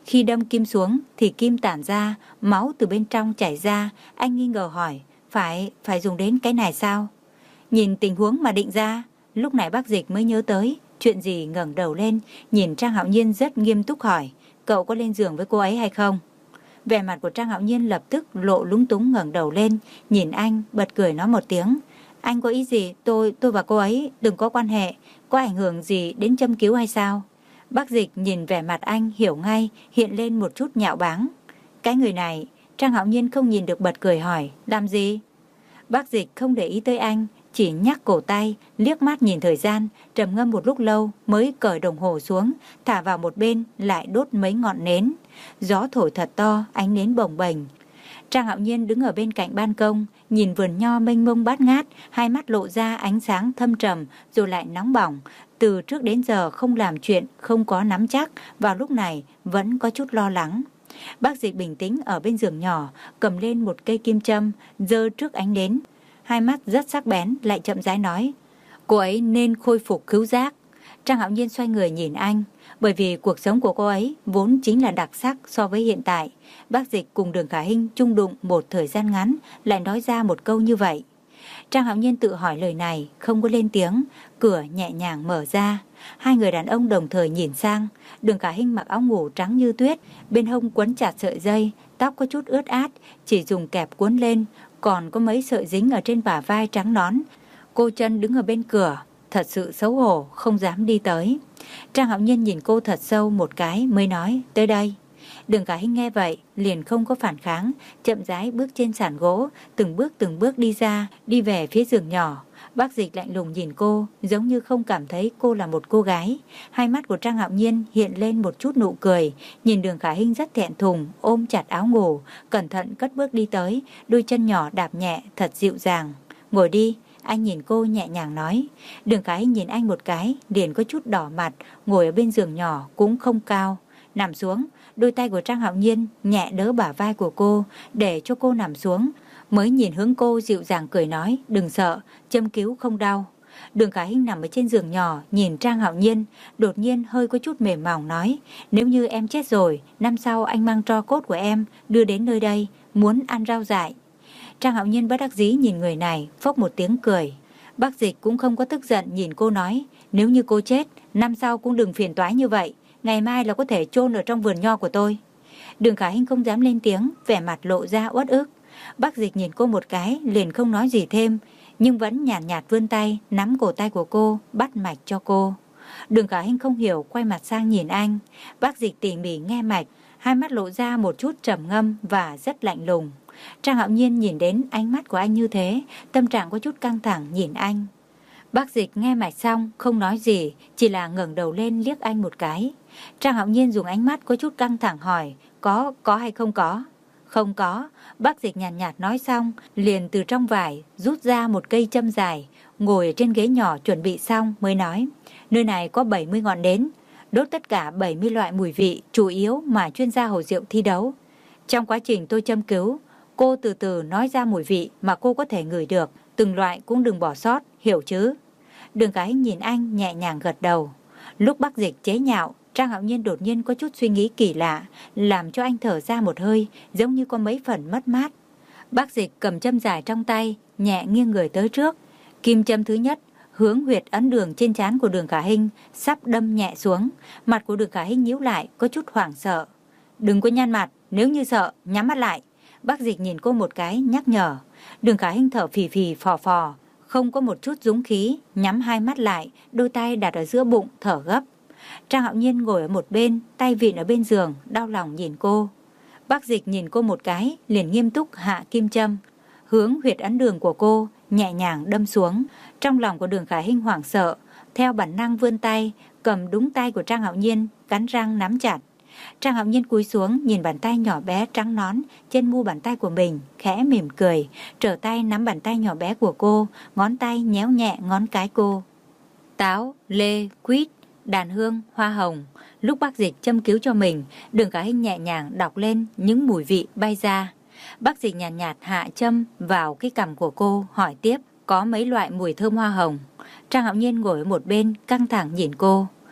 Khi đâm kim xuống thì kim tản ra, máu từ bên trong chảy ra. Anh nghi ngờ hỏi, phải, phải dùng đến cái này sao? Nhìn tình huống mà định ra. Lúc này bác Dịch mới nhớ tới chuyện gì, ngẩng đầu lên, nhìn Trang Hạo Nhiên rất nghiêm túc hỏi, cậu có lên giường với cô ấy hay không? Vẻ mặt của Trang Hạo Nhiên lập tức lộ lúng túng, ngẩng đầu lên, nhìn anh, bật cười nói một tiếng. Anh có ý gì? Tôi, tôi và cô ấy đừng có quan hệ, có ảnh hưởng gì đến châm cứu hay sao? Bác Dịch nhìn vẻ mặt anh hiểu ngay, hiện lên một chút nhạo báng. Cái người này, Trang Hạo Nhiên không nhìn được bật cười hỏi, làm gì? Bác Dịch không để ý tới anh, chỉ nhắc cổ tay, liếc mắt nhìn thời gian, trầm ngâm một lúc lâu mới cởi đồng hồ xuống, thả vào một bên, lại đốt mấy ngọn nến. Gió thổi thật to, ánh nến bồng bềnh. Trang Hạo Nhiên đứng ở bên cạnh ban công, nhìn vườn nho mênh mông bát ngát, hai mắt lộ ra ánh sáng thâm trầm rồi lại nóng bỏng. Từ trước đến giờ không làm chuyện, không có nắm chắc, vào lúc này vẫn có chút lo lắng. Bác Dịch bình tĩnh ở bên giường nhỏ, cầm lên một cây kim châm, giơ trước ánh nến. Hai mắt rất sắc bén, lại chậm rãi nói, cô ấy nên khôi phục khứu giác. Trang Hạo Nhiên xoay người nhìn anh, bởi vì cuộc sống của cô ấy vốn chính là đặc sắc so với hiện tại. Bác Dịch cùng Đường Khả Hinh chung đụng một thời gian ngắn, lại nói ra một câu như vậy. Trang Hạo Nhiên tự hỏi lời này, không có lên tiếng, cửa nhẹ nhàng mở ra. Hai người đàn ông đồng thời nhìn sang. Đường Khả Hinh mặc áo ngủ trắng như tuyết, bên hông quấn chặt sợi dây, tóc có chút ướt át, chỉ dùng kẹp cuốn lên, còn có mấy sợi dính ở trên bả vai trắng nõn. Cô chân đứng ở bên cửa, thật sự xấu hổ, không dám đi tới. Trang Hạo Nhiên nhìn cô thật sâu một cái mới nói, tới đây. Đường Khả Hinh nghe vậy, liền không có phản kháng, chậm rãi bước trên sàn gỗ, từng bước từng bước đi ra, đi về phía giường nhỏ. Bác Dịch lạnh lùng nhìn cô, giống như không cảm thấy cô là một cô gái. Hai mắt của Trang Hạo Nhiên hiện lên một chút nụ cười, nhìn Đường Khả Hinh rất thẹn thùng, ôm chặt áo ngủ, cẩn thận cất bước đi tới, đôi chân nhỏ đạp nhẹ, thật dịu dàng. Ngồi đi, anh nhìn cô nhẹ nhàng nói. Đường Khả Hinh nhìn anh một cái, liền có chút đỏ mặt, ngồi ở bên giường nhỏ cũng không cao. Nằm xuống, đôi tay của Trang Hạo Nhiên nhẹ đỡ bả vai của cô, để cho cô nằm xuống, mới nhìn hướng cô dịu dàng cười nói, đừng sợ, châm cứu không đau. Đường Khả Hinh nằm ở trên giường nhỏ, nhìn Trang Hạo Nhiên, đột nhiên hơi có chút mềm mỏng nói, nếu như em chết rồi, năm sau anh mang tro cốt của em đưa đến nơi đây, muốn ăn rau dại. Trang Hạo Nhiên bất đắc dĩ nhìn người này, phốc một tiếng cười. Bác Dịch cũng không có tức giận, nhìn cô nói, nếu như cô chết, năm sau cũng đừng phiền toái như vậy, ngày mai là có thể chôn ở trong vườn nho của tôi. Đường Khả Hinh không dám lên tiếng, vẻ mặt lộ ra uất ức. Bác Dịch nhìn cô một cái, liền không nói gì thêm, nhưng vẫn nhàn nhạt, nhạt vươn tay, nắm cổ tay của cô, bắt mạch cho cô. Đường Khả Hinh không hiểu, quay mặt sang nhìn anh. Bác Dịch tỉ mỉ nghe mạch, hai mắt lộ ra một chút trầm ngâm và rất lạnh lùng. Trang Hạo Nhiên nhìn đến ánh mắt của anh như thế, tâm trạng có chút căng thẳng nhìn anh. Bác Dịch nghe mạch xong, không nói gì, chỉ là ngẩng đầu lên liếc anh một cái. Trang Hạo Nhiên dùng ánh mắt có chút căng thẳng hỏi, có, có hay không có? Không có. Bác Dịch nhàn nhạt, nhạt nói xong, liền từ trong vải rút ra một cây châm dài, ngồi ở trên ghế nhỏ chuẩn bị xong mới nói, nơi này có bảy mươi ngọn nến, đốt tất cả bảy mươi loại mùi vị chủ yếu mà chuyên gia hồ rượu thi đấu. Trong quá trình tôi châm cứu, cô từ từ nói ra mùi vị mà cô có thể ngửi được, từng loại cũng đừng bỏ sót, hiểu chứ? Đường Khả Hinh nhìn anh nhẹ nhàng gật đầu. Lúc Bác Dịch chế nhạo, Trang Hạo Nhiên đột nhiên có chút suy nghĩ kỳ lạ, làm cho anh thở ra một hơi, giống như có mấy phần mất mát. Bác Dịch cầm châm dài trong tay, nhẹ nghiêng người tới trước. Kim châm thứ nhất hướng huyệt ấn đường trên trán của Đường Khả Hinh, sắp đâm nhẹ xuống. Mặt của Đường Khả Hinh nhíu lại, có chút hoảng sợ. Đừng có nhăn mặt, nếu như sợ, nhắm mắt lại. Bác Dịch nhìn cô một cái, nhắc nhở. Đường Khả Hinh thở phì phì phò phò, không có một chút dũng khí, nhắm hai mắt lại, đôi tay đặt ở giữa bụng, thở gấp. Trang Hạo Nhiên ngồi ở một bên, tay vịn ở bên giường, đau lòng nhìn cô. Bác Dịch nhìn cô một cái, liền nghiêm túc hạ kim châm, hướng huyệt ấn đường của cô, nhẹ nhàng đâm xuống. Trong lòng của Đường Khả Hinh hoảng sợ, theo bản năng vươn tay, cầm đúng tay của Trang Hạo Nhiên, cắn răng nắm chặt. Trang Hạo Nhiên cúi xuống nhìn bàn tay nhỏ bé trắng nõn trên mu bàn tay của mình, khẽ mỉm cười, trở tay nắm bàn tay nhỏ bé của cô, ngón tay nhéo nhẹ ngón cái cô. Táo, lê, quýt, đàn hương, hoa hồng. Lúc Bác Dịch châm cứu cho mình, Đường Khả Hinh nhẹ nhàng đọc lên những mùi vị bay ra. Bác Dịch nhàn nhạt, nhạt hạ châm vào cái cằm của cô, hỏi tiếp, có mấy loại mùi thơm hoa hồng. Trang Hạo Nhiên ngồi ở một bên, căng thẳng nhìn cô.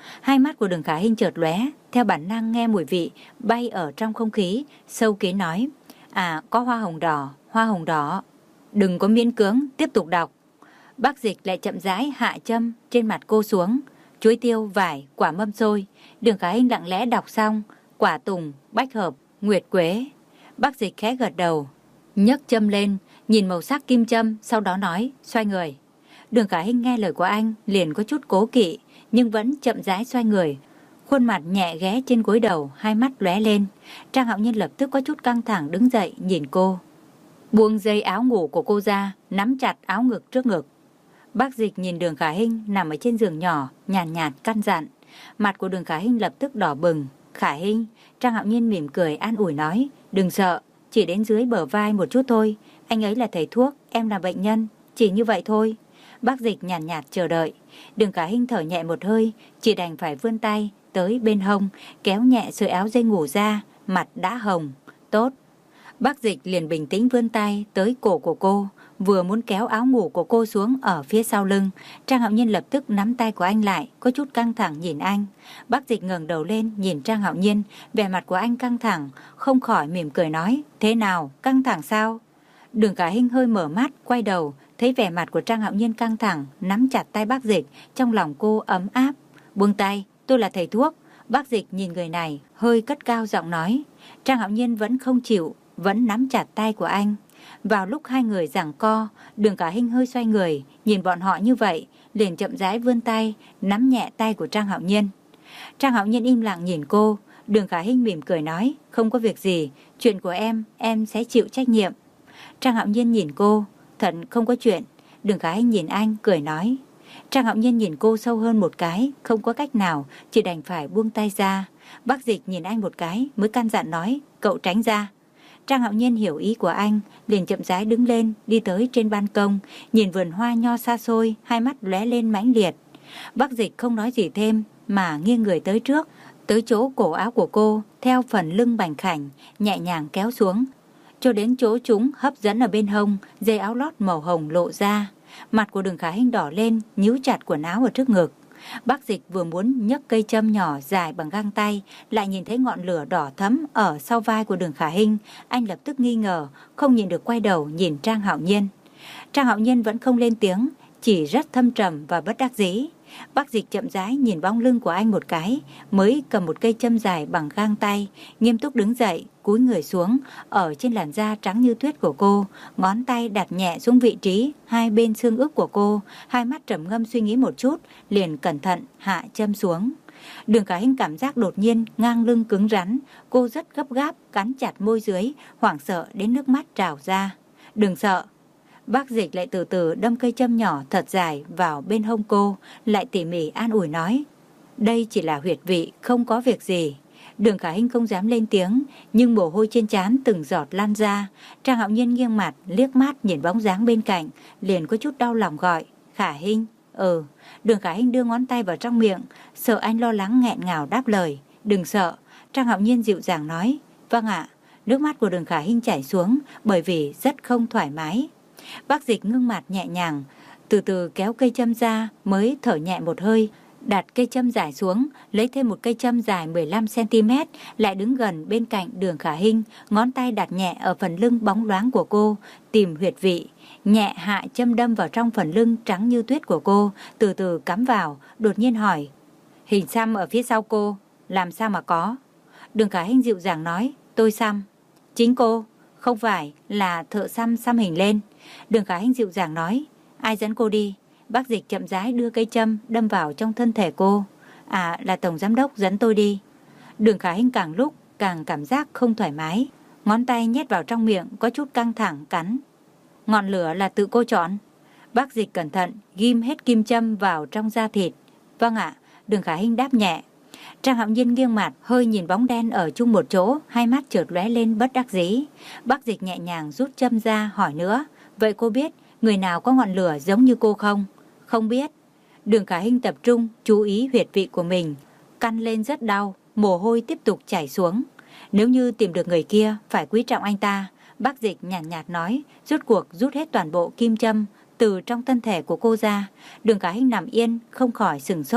Hai mắt của Đường Khả Hinh chợt lóe, theo bản năng nghe mùi vị bay ở trong không khí, sâu kín nói: À, có hoa hồng đỏ, hoa hồng đỏ. Đừng có miễn cưỡng, tiếp tục đọc. Bác Dịch lại chậm rãi hạ châm trên mặt cô xuống. Chuối tiêu, vải, quả mâm xôi. Đường Khả Hinh lặng lẽ đọc xong: quả tùng, bách hợp, nguyệt quế. Bác Dịch khẽ gật đầu, nhấc châm lên, nhìn màu sắc kim châm, sau đó nói: xoay người. Đường Khả Hinh nghe lời của anh liền có chút cố kỵ, nhưng vẫn chậm rãi xoay người. Khuôn mặt nhẹ ghé trên gối đầu, hai mắt lóe lên. Trang Hạo Nhiên lập tức có chút căng thẳng đứng dậy nhìn cô. Buông dây áo ngủ của cô ra, nắm chặt áo ngực trước ngực. Bác Dịch nhìn Đường Khả Hinh nằm ở trên giường nhỏ, nhàn nhạt, nhạt căn dặn. Mặt của Đường Khả Hinh lập tức đỏ bừng. Khả Hinh, Trang Hạo Nhiên mỉm cười an ủi nói: đừng sợ, chỉ đến dưới bờ vai một chút thôi. Anh ấy là thầy thuốc, em là bệnh nhân, chỉ như vậy thôi. Bác Dịch nhàn nhạt, nhạt chờ đợi. Đường Khả Hinh thở nhẹ một hơi, chỉ đành phải vươn tay tới bên hông, kéo nhẹ sợi áo dây ngủ ra, mặt đã hồng. Tốt. Bác Dịch liền bình tĩnh vươn tay tới cổ của cô, vừa muốn kéo áo ngủ của cô xuống ở phía sau lưng. Trang Hạo Nhiên lập tức nắm tay của anh lại, có chút căng thẳng nhìn anh. Bác Dịch ngẩng đầu lên nhìn Trang Hạo Nhiên, vẻ mặt của anh căng thẳng, không khỏi mỉm cười nói: thế nào, căng thẳng sao? Đường Khả Hinh hơi mở mắt, quay đầu, thấy vẻ mặt của Trang Hạo Nhiên căng thẳng, nắm chặt tay Bác Dịch, trong lòng cô ấm áp. Buông tay, tôi là thầy thuốc. Bác Dịch nhìn người này, hơi cất cao giọng nói. Trang Hạo Nhiên vẫn không chịu, vẫn nắm chặt tay của anh. Vào lúc hai người giằng co, Đường Khả Hinh hơi xoay người, nhìn bọn họ như vậy, liền chậm rãi vươn tay, nắm nhẹ tay của Trang Hạo Nhiên. Trang Hạo Nhiên im lặng nhìn cô. Đường Khả Hinh mỉm cười nói: không có việc gì, chuyện của em, em sẽ chịu trách nhiệm. Trang Hạo Nhiên nhìn cô: thật không có chuyện. Đường Khả Hinh nhìn anh, cười nói. Trang Hạo Nhiên nhìn cô sâu hơn một cái, không có cách nào, chỉ đành phải buông tay ra. Bác Dịch nhìn anh một cái, mới căn dặn nói: cậu tránh ra. Trang Hạo Nhiên hiểu ý của anh, liền chậm rãi đứng lên, đi tới trên ban công, nhìn vườn hoa nho xa xôi, hai mắt lóe lên mãnh liệt. Bác Dịch không nói gì thêm, mà nghiêng người tới trước, tới chỗ cổ áo của cô, theo phần lưng bành khảnh, nhẹ nhàng kéo xuống, cho đến chỗ chúng hấp dẫn ở bên hông, dây áo lót màu hồng lộ ra. Mặt của Đường Khả Hinh đỏ lên, nhíu chặt quần áo ở trước ngực. Bác Dịch vừa muốn nhấc cây châm nhỏ dài bằng găng tay, lại nhìn thấy ngọn lửa đỏ thẫm ở sau vai của Đường Khả Hinh. Anh lập tức nghi ngờ, không nhìn được quay đầu nhìn Trang Hạo Nhiên. Trang Hạo Nhiên vẫn không lên tiếng, chỉ rất thâm trầm và bất đắc dĩ. Bác Dịch chậm rãi nhìn bóng lưng của anh một cái, mới cầm một cây châm dài bằng găng tay, nghiêm túc đứng dậy, cúi người xuống, ở trên làn da trắng như tuyết của cô, ngón tay đặt nhẹ xuống vị trí hai bên xương ức của cô, hai mắt trầm ngâm suy nghĩ một chút, liền cẩn thận hạ châm xuống. Đường Khả Hinh cảm giác đột nhiên ngang lưng cứng rắn, cô rất gấp gáp, cắn chặt môi dưới, hoảng sợ đến nước mắt trào ra. Đừng sợ. Bác Dịch lại từ từ đâm cây châm nhỏ thật dài vào bên hông cô, lại tỉ mỉ an ủi nói: đây chỉ là huyệt vị, không có việc gì. Đường Khả Hinh không dám lên tiếng, nhưng mồ hôi trên trán từng giọt lan ra. Trang Hạo Nhiên nghiêng mặt, liếc mắt nhìn bóng dáng bên cạnh, liền có chút đau lòng gọi: Khả Hinh. Ừ. Đường Khả Hinh đưa ngón tay vào trong miệng, sợ anh lo lắng nghẹn ngào đáp lời: đừng sợ. Trang Hạo Nhiên dịu dàng nói: vâng ạ. Nước mắt của Đường Khả Hinh chảy xuống, bởi vì rất không thoải mái. Bác Dịch ngưng mặt nhẹ nhàng, từ từ kéo cây châm ra, mới thở nhẹ một hơi, đặt cây châm dài xuống, lấy thêm một cây châm dài mười lăm xăng ti mét, lại đứng gần bên cạnh Đường Khả Hinh, ngón tay đặt nhẹ ở phần lưng bóng loáng của cô, tìm huyệt vị, nhẹ hạ châm đâm vào trong phần lưng trắng như tuyết của cô, từ từ cắm vào, đột nhiên hỏi: hình xăm ở phía sau cô, làm sao mà có? Đường Khả Hinh dịu dàng nói: tôi xăm. Chính cô? Không phải, là thợ xăm xăm hình lên. Đường Khả Hinh dịu dàng nói: ai dẫn cô đi? Bác Dịch chậm rãi đưa cây châm đâm vào trong thân thể cô. À, là tổng giám đốc dẫn tôi đi. Đường Khả Hinh càng lúc càng cảm giác không thoải mái, ngón tay nhét vào trong miệng có chút căng thẳng cắn. Ngọn lửa là tự cô chọn? Bác Dịch cẩn thận ghim hết kim châm vào trong da thịt. Vâng ạ. Đường Khả Hinh đáp nhẹ. Trang Hạo Nhiên nghiêng mặt, hơi nhìn bóng đen ở chung một chỗ, hai mắt chợt lóe lên bất đắc dĩ. Bác Dịch nhẹ nhàng rút châm ra, hỏi nữa: vậy cô biết người nào có ngọn lửa giống như cô không? Không biết. Đường Khả Hinh tập trung chú ý huyệt vị của mình, căn lên rất đau, mồ hôi tiếp tục chảy xuống. Nếu như tìm được người kia, phải quý trọng anh ta. Bác Dịch nhàn nhạt, nhạt nói, rút cuộc rút hết toàn bộ kim châm từ trong thân thể của cô ra. Đường Khả Hinh nằm yên, không khỏi sửng sốt.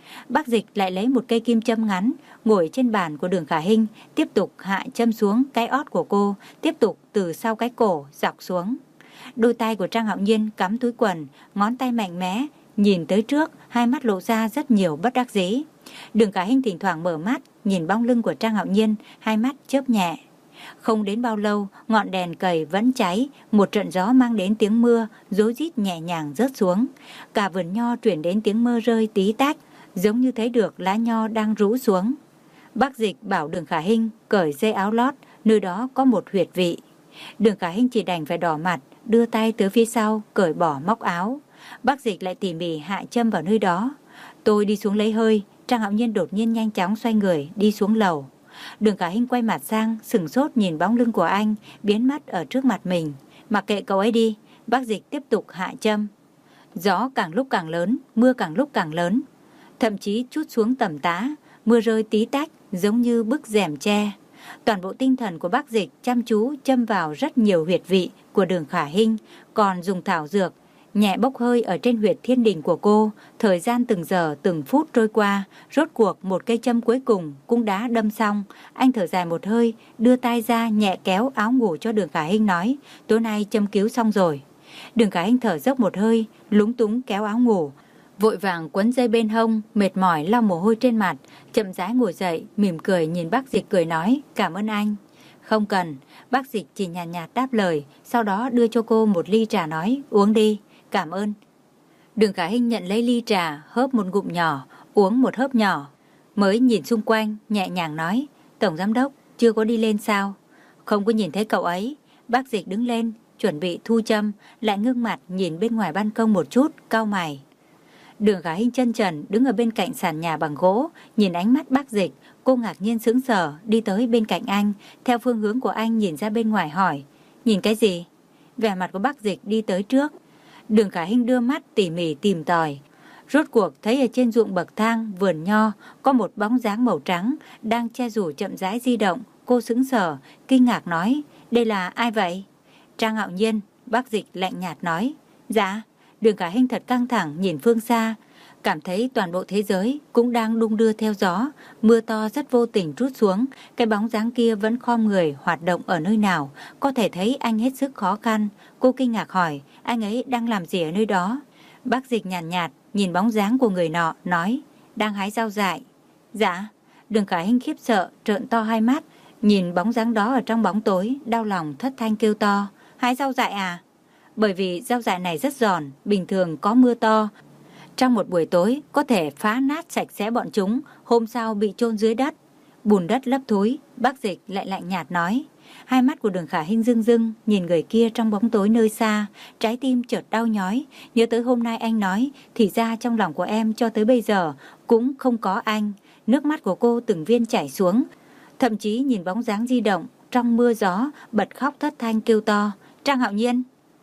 Bác Dịch lại lấy một cây kim châm ngắn, ngồi trên bàn của Đường Khả Hinh, tiếp tục hạ châm xuống cái ót của cô, tiếp tục từ sau cái cổ dọc xuống. Đôi tay của Trang Hạo Nhiên cắm túi quần, ngón tay mạnh mẽ, nhìn tới trước, hai mắt lộ ra rất nhiều bất đắc dĩ. Đường Khả Hinh thỉnh thoảng mở mắt, nhìn bóng lưng của Trang Hạo Nhiên, hai mắt chớp nhẹ. Không đến bao lâu, ngọn đèn cầy vẫn cháy, một trận gió mang đến tiếng mưa, rối rít nhẹ nhàng rớt xuống. Cả vườn nho truyền đến tiếng mưa rơi tí tách, giống như thấy được lá nho đang rũ xuống. Bác Dịch bảo Đường Khả Hinh cởi dây áo lót, nơi đó có một huyệt vị. Đường Khả Hinh chỉ đành phải đỏ mặt, đưa tay tới phía sau, cởi bỏ móc áo. Bác Dịch lại tỉ mỉ hạ châm vào nơi đó. Tôi đi xuống lấy hơi, Trang Hạo Nhiên đột nhiên nhanh chóng xoay người, đi xuống lầu. Đường Khả Hinh quay mặt sang, sửng sốt nhìn bóng lưng của anh, biến mất ở trước mặt mình. Mặc kệ cậu ấy đi, bác Dịch tiếp tục hạ châm. Gió càng lúc càng lớn, mưa càng lúc càng lớn. Thậm chí trút xuống tầm tá, mưa rơi tí tách, giống như bức rèm tre. Toàn bộ tinh thần của bác Dịch chăm chú châm vào rất nhiều huyệt vị của Đường Khả Hinh, còn dùng thảo dược nhẹ bốc hơi ở trên huyệt thiên đình của cô. Thời gian từng giờ từng phút trôi qua, rốt cuộc một cây châm cuối cùng cũng đã đâm xong. Anh thở dài một hơi, đưa tay ra nhẹ kéo áo ngủ cho Đường Khả Hinh, nói: tối nay châm cứu xong rồi. Đường Khả Hinh thở dốc một hơi, lúng túng kéo áo ngủ, vội vàng quấn dây bên hông, mệt mỏi lau mồ hôi trên mặt, chậm rãi ngồi dậy, mỉm cười nhìn bác Dịch cười nói: cảm ơn anh. Không cần. Bác Dịch chỉ nhàn nhạt, nhạt đáp lời, sau đó đưa cho cô một ly trà nói: uống đi. Cảm ơn. Đường Khả Hinh nhận lấy ly trà, hớp một ngụm nhỏ, uống một hớp nhỏ, mới nhìn xung quanh, nhẹ nhàng nói: Tổng giám đốc chưa có đi lên sao? Không có nhìn thấy cậu ấy. Bác Dịch đứng lên, chuẩn bị thu châm, lại ngưng mặt nhìn bên ngoài ban công một chút, cau mày. Đường Khả Hinh chân trần đứng ở bên cạnh sàn nhà bằng gỗ, nhìn ánh mắt bác Dịch, cô ngạc nhiên sững sờ, đi tới bên cạnh anh, theo phương hướng của anh nhìn ra bên ngoài hỏi: nhìn cái gì? Vẻ mặt của bác Dịch đi tới trước. Đường Khả Hinh đưa mắt tỉ mỉ tìm tòi, rốt cuộc thấy ở trên ruộng bậc thang vườn nho có một bóng dáng màu trắng đang che rủ chậm rãi di động. Cô sững sờ, kinh ngạc nói: đây là ai vậy? Trang Hạo Nhiên. Bác Dịch lạnh nhạt nói: dạ. Đường Khả Hinh thật căng thẳng nhìn phương xa, cảm thấy toàn bộ thế giới cũng đang đung đưa theo gió. Mưa to rất vô tình trút xuống, cái bóng dáng kia vẫn khom người hoạt động ở nơi nào, có thể thấy anh hết sức khó khăn. Cô kinh ngạc hỏi: anh ấy đang làm gì ở nơi đó? Bác Dịch nhàn nhạt, nhạt nhìn bóng dáng của người nọ, nói: đang hái rau dại. Dạ. Đường Khả Hinh khiếp sợ trợn to hai mắt, nhìn bóng dáng đó ở trong bóng tối, đau lòng thất thanh kêu to: hái rau dại à? Bởi vì rau dại này rất giòn, bình thường có mưa to, trong một buổi tối có thể phá nát sạch sẽ bọn chúng, hôm sau bị chôn dưới đất, bùn đất lấp thối. Bác Dịch lại lạnh nhạt nói. Hai mắt của Đường Khả Hinh rưng rưng nhìn người kia trong bóng tối nơi xa, trái tim chợt đau nhói, nhớ tới hôm nay anh nói, thì ra trong lòng của em cho tới bây giờ cũng không có anh. Nước mắt của cô từng viên chảy xuống, thậm chí nhìn bóng dáng di động trong mưa gió, bật khóc thất thanh kêu to: Trang Hạo Nhiên.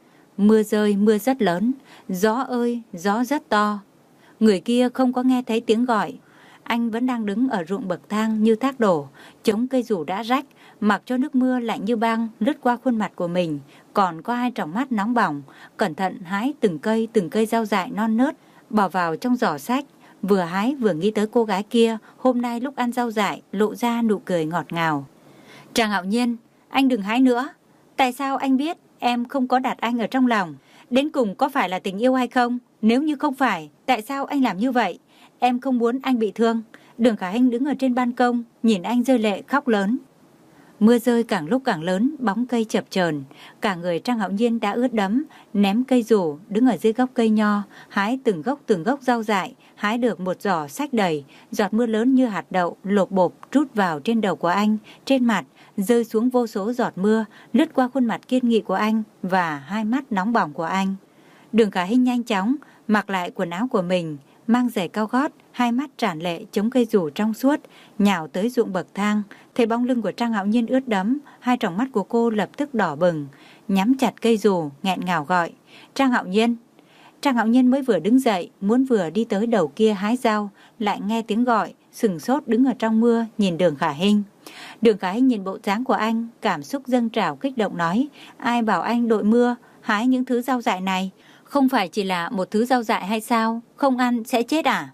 Mưa rơi, mưa rất lớn, gió ơi, gió rất to. Người kia không có nghe thấy tiếng gọi. Anh vẫn đang đứng ở ruộng bậc thang như thác đổ, chống cây rủ đã rách, mặc cho nước mưa lạnh như băng lướt qua khuôn mặt của mình, còn có hai tròng mắt nóng bỏng, cẩn thận hái từng cây từng cây rau dại non nớt, bỏ vào trong giỏ sách. Vừa hái vừa nghĩ tới cô gái kia, hôm nay lúc ăn rau dại lộ ra nụ cười ngọt ngào. Trang Hạo Nhiên, anh đừng hái nữa. Tại sao anh biết em không có đặt anh ở trong lòng? Đến cùng có phải là tình yêu hay không? Nếu như không phải, tại sao anh làm như vậy? Em không muốn anh bị thương. Đường Khả Hinh đứng ở trên ban công, nhìn anh rơi lệ khóc lớn. Mưa rơi càng lúc càng lớn, bóng cây chập chờn, cả người Trang Hạo Nhiên đã ướt đẫm, ném cây rủ, đứng ở dưới gốc cây nho, hái từng gốc từng gốc rau dại, hái được một giỏ sách đầy, giọt mưa lớn như hạt đậu lộp bộp trút vào trên đầu của anh, trên mặt rơi xuống vô số giọt mưa, lướt qua khuôn mặt kiên nghị của anh và hai mắt nóng bỏng của anh. Đường Khả Hinh nhanh chóng mặc lại quần áo của mình, mang giày cao gót, hai mắt tràn lệ chống cây rủ trong suốt, nhào tới ruộng bậc thang. Thấy bóng lưng của Trang Hạo Nhiên ướt đẫm, hai tròng mắt của cô lập tức đỏ bừng, nhắm chặt cây rủ, nghẹn ngào gọi: Trang Hạo Nhiên. Trang Hạo Nhiên mới vừa đứng dậy, muốn vừa đi tới đầu kia hái rau, lại nghe tiếng gọi, sừng sốt đứng ở trong mưa nhìn Đường Khả Hinh. Đường Khả Hinh nhìn bộ dáng của anh, cảm xúc dâng trào kích động nói: ai bảo anh đội mưa hái những thứ rau dại này? Không phải chỉ là một thứ rau dại hay sao? Không ăn sẽ chết à?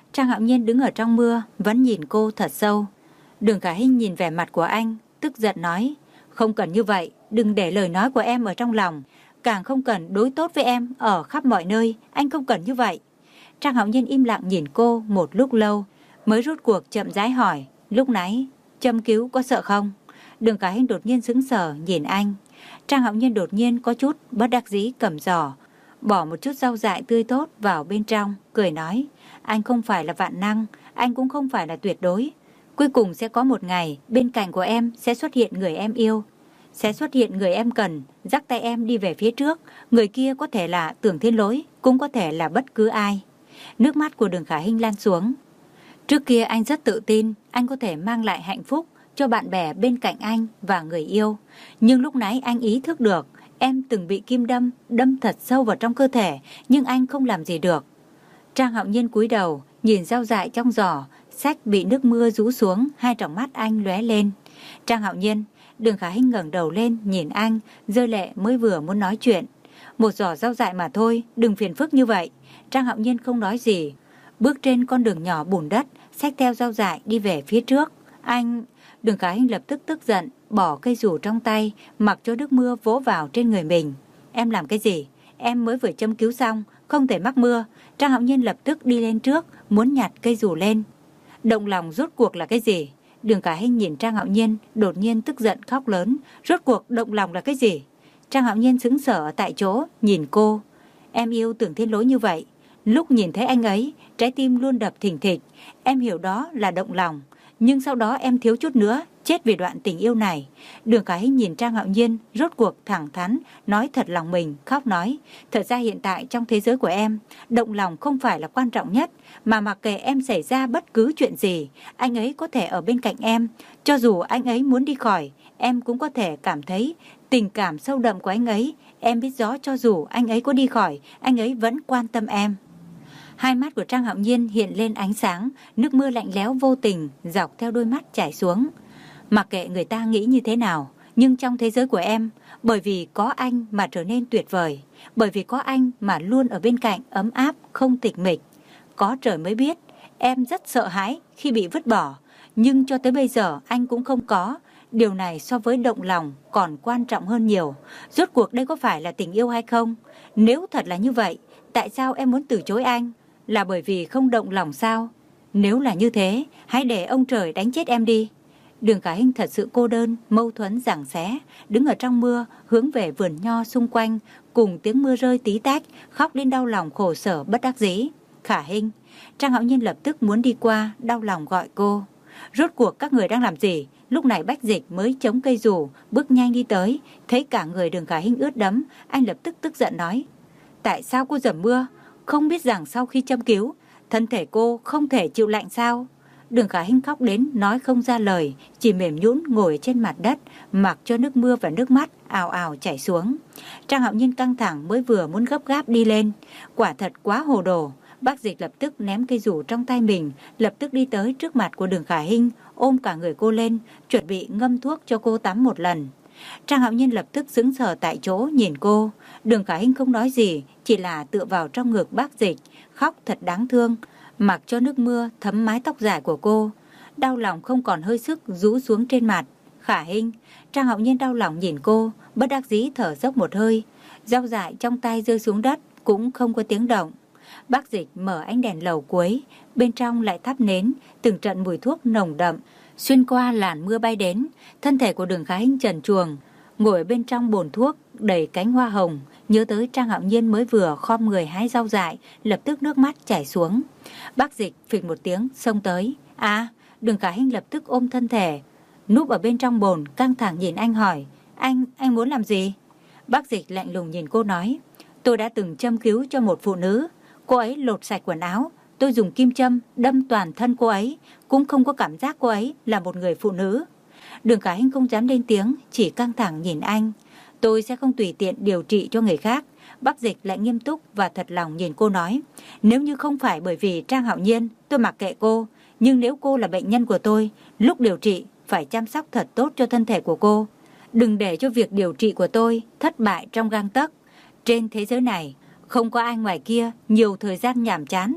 Trang Hạo Nhiên đứng ở trong mưa, vẫn nhìn cô thật sâu. Đường Khả Hinh nhìn vẻ mặt của anh, tức giận nói, không cần như vậy, đừng để lời nói của em ở trong lòng, càng không cần đối tốt với em ở khắp mọi nơi, anh không cần như vậy. Trang Hạo Nhiên im lặng nhìn cô một lúc lâu, mới rút cuộc chậm rãi hỏi, lúc nãy châm cứu có sợ không? Đường Khả Hinh đột nhiên sững sờ nhìn anh. Trang Hạo Nhiên đột nhiên có chút bất đắc dĩ cầm giỏ, bỏ một chút rau dại tươi tốt vào bên trong, cười nói, anh không phải là vạn năng, anh cũng không phải là tuyệt đối. Cuối cùng sẽ có một ngày, bên cạnh của em sẽ xuất hiện người em yêu, sẽ xuất hiện người em cần, dắt tay em đi về phía trước. Người kia có thể là Tưởng Thiên Lỗi, cũng có thể là bất cứ ai. Nước mắt của Đường Khả Hinh lan xuống. Trước kia anh rất tự tin, anh có thể mang lại hạnh phúc cho bạn bè bên cạnh anh và người yêu. Nhưng lúc nãy anh ý thức được, em từng bị kim đâm, đâm thật sâu vào trong cơ thể, nhưng anh không làm gì được. Trang Hạo Nhiên cúi đầu, nhìn rau dại trong giỏ, sách bị nước mưa rú xuống, hai tròng mắt anh lóe lên. Trang Hạo Nhiên, Đường Khả Hinh ngẩng đầu lên nhìn anh, rơi lệ mới vừa muốn nói chuyện. Một giỏ rau dại mà thôi, đừng phiền phức như vậy. Trang Hạo Nhiên không nói gì, bước trên con đường nhỏ bùn đất, xách theo rau dại đi về phía trước. Anh... Đường Khả Hinh lập tức tức giận, bỏ cây rủ trong tay, mặc cho nước mưa vỗ vào trên người mình. Em làm cái gì? Em mới vừa châm cứu xong, không thể mắc mưa. Trang Hạo Nhiên lập tức đi lên trước, muốn nhặt cây rủ lên. Động lòng rốt cuộc là cái gì? Đường Khả Hinh nhìn Trang Hạo Nhiên, đột nhiên tức giận khóc lớn. Rốt cuộc động lòng là cái gì? Trang Hạo Nhiên sững sờ ở tại chỗ, nhìn cô. Em yêu Tưởng Thiên Lỗi như vậy. Lúc nhìn thấy anh ấy, trái tim luôn đập thình thịch. Em hiểu đó là động lòng. Nhưng sau đó em thiếu chút nữa, chết vì đoạn tình yêu này. Đường Khả Hinh nhìn Trang Hạo Nhiên, rốt cuộc thẳng thắn, nói thật lòng mình, khóc nói. Thật ra hiện tại trong thế giới của em, động lòng không phải là quan trọng nhất, mà mặc kệ em xảy ra bất cứ chuyện gì, anh ấy có thể ở bên cạnh em. Cho dù anh ấy muốn đi khỏi, em cũng có thể cảm thấy tình cảm sâu đậm của anh ấy. Em biết rõ cho dù anh ấy có đi khỏi, anh ấy vẫn quan tâm em. Hai mắt của Trang Hạo Nhiên hiện lên ánh sáng, nước mưa lạnh lẽo vô tình dọc theo đôi mắt chảy xuống. Mặc kệ người ta nghĩ như thế nào, nhưng trong thế giới của em, bởi vì có anh mà trở nên tuyệt vời, bởi vì có anh mà luôn ở bên cạnh ấm áp, không tịch mịch. Có trời mới biết, em rất sợ hãi khi bị vứt bỏ, nhưng cho tới bây giờ anh cũng không có. Điều này so với động lòng còn quan trọng hơn nhiều. Rốt cuộc đây có phải là tình yêu hay không? Nếu thật là như vậy, tại sao em muốn từ chối anh? Là bởi vì không động lòng sao? Nếu là như thế, hãy để ông trời đánh chết em đi. Đường Khả Hinh thật sự cô đơn, mâu thuẫn giằng xé, đứng ở trong mưa, hướng về vườn nho xung quanh, cùng tiếng mưa rơi tí tách, khóc đến đau lòng khổ sở bất đắc dĩ. Khả Hinh, Trang Hạo Nhiên lập tức muốn đi qua, đau lòng gọi cô. Rốt cuộc các người đang làm gì? Lúc này Bách Dịch mới chống cây rủ, bước nhanh đi tới, thấy cả người Đường Khả Hinh ướt đẫm, anh lập tức tức giận nói. Tại sao cô dầm mưa? Không biết rằng sau khi châm cứu, thân thể cô không thể chịu lạnh sao? Đường Khả Hinh khóc đến nói không ra lời, chỉ mềm nhũn ngồi trên mặt đất, mặc cho nước mưa và nước mắt ào ào chảy xuống. Trang Hạo Nhiên căng thẳng mới vừa muốn gấp gáp đi lên, quả thật quá hồ đồ. Bác Dịch lập tức ném cây rủ trong tay mình, lập tức đi tới trước mặt của Đường Khả Hinh, ôm cả người cô lên, chuẩn bị ngâm thuốc cho cô tắm một lần. Trang Hạo Nhiên lập tức sững sờ tại chỗ nhìn cô. Đường Khả Hinh không nói gì, chỉ là tựa vào trong ngực Bác Dịch, khóc thật đáng thương, mặc cho nước mưa thấm mái tóc dài của cô. Đau lòng không còn hơi sức rũ xuống trên mặt. Khả Hinh, Trang Hạo Nhiên đau lòng nhìn cô, bất đắc dĩ thở dốc một hơi. Rau dại trong tay rơi xuống đất, cũng không có tiếng động. Bác Dịch mở ánh đèn lầu cuối, bên trong lại thắp nến, từng trận mùi thuốc nồng đậm xuyên qua làn mưa bay đến. Thân thể của Đường Khả Hinh trần truồng, ngồi bên trong bồn thuốc đầy cánh hoa hồng, nhớ tới Trang Hạo Nhiên mới vừa khom người hái rau dại, lập tức nước mắt chảy xuống. Bác Dịch phịch một tiếng xông tới. À, Đường Khả Hinh lập tức ôm thân thể, núp ở bên trong bồn, căng thẳng nhìn anh hỏi, anh, anh muốn làm gì? Bác Dịch lạnh lùng nhìn cô nói, tôi đã từng châm cứu cho một phụ nữ, cô ấy lột sạch quần áo, tôi dùng kim châm đâm toàn thân cô ấy, cũng không có cảm giác cô ấy là một người phụ nữ. Đường Khả Hinh không dám lên tiếng, chỉ căng thẳng nhìn anh. Tôi sẽ không tùy tiện điều trị cho người khác. Bác Dịch lại nghiêm túc và thật lòng nhìn cô nói, nếu như không phải bởi vì Trang Hạo Nhiên, tôi mặc kệ cô, nhưng nếu cô là bệnh nhân của tôi, lúc điều trị phải chăm sóc thật tốt cho thân thể của cô. Đừng để cho việc điều trị của tôi thất bại trong gang tấc. Trên thế giới này, không có ai ngoài kia nhiều thời gian nhàm chán.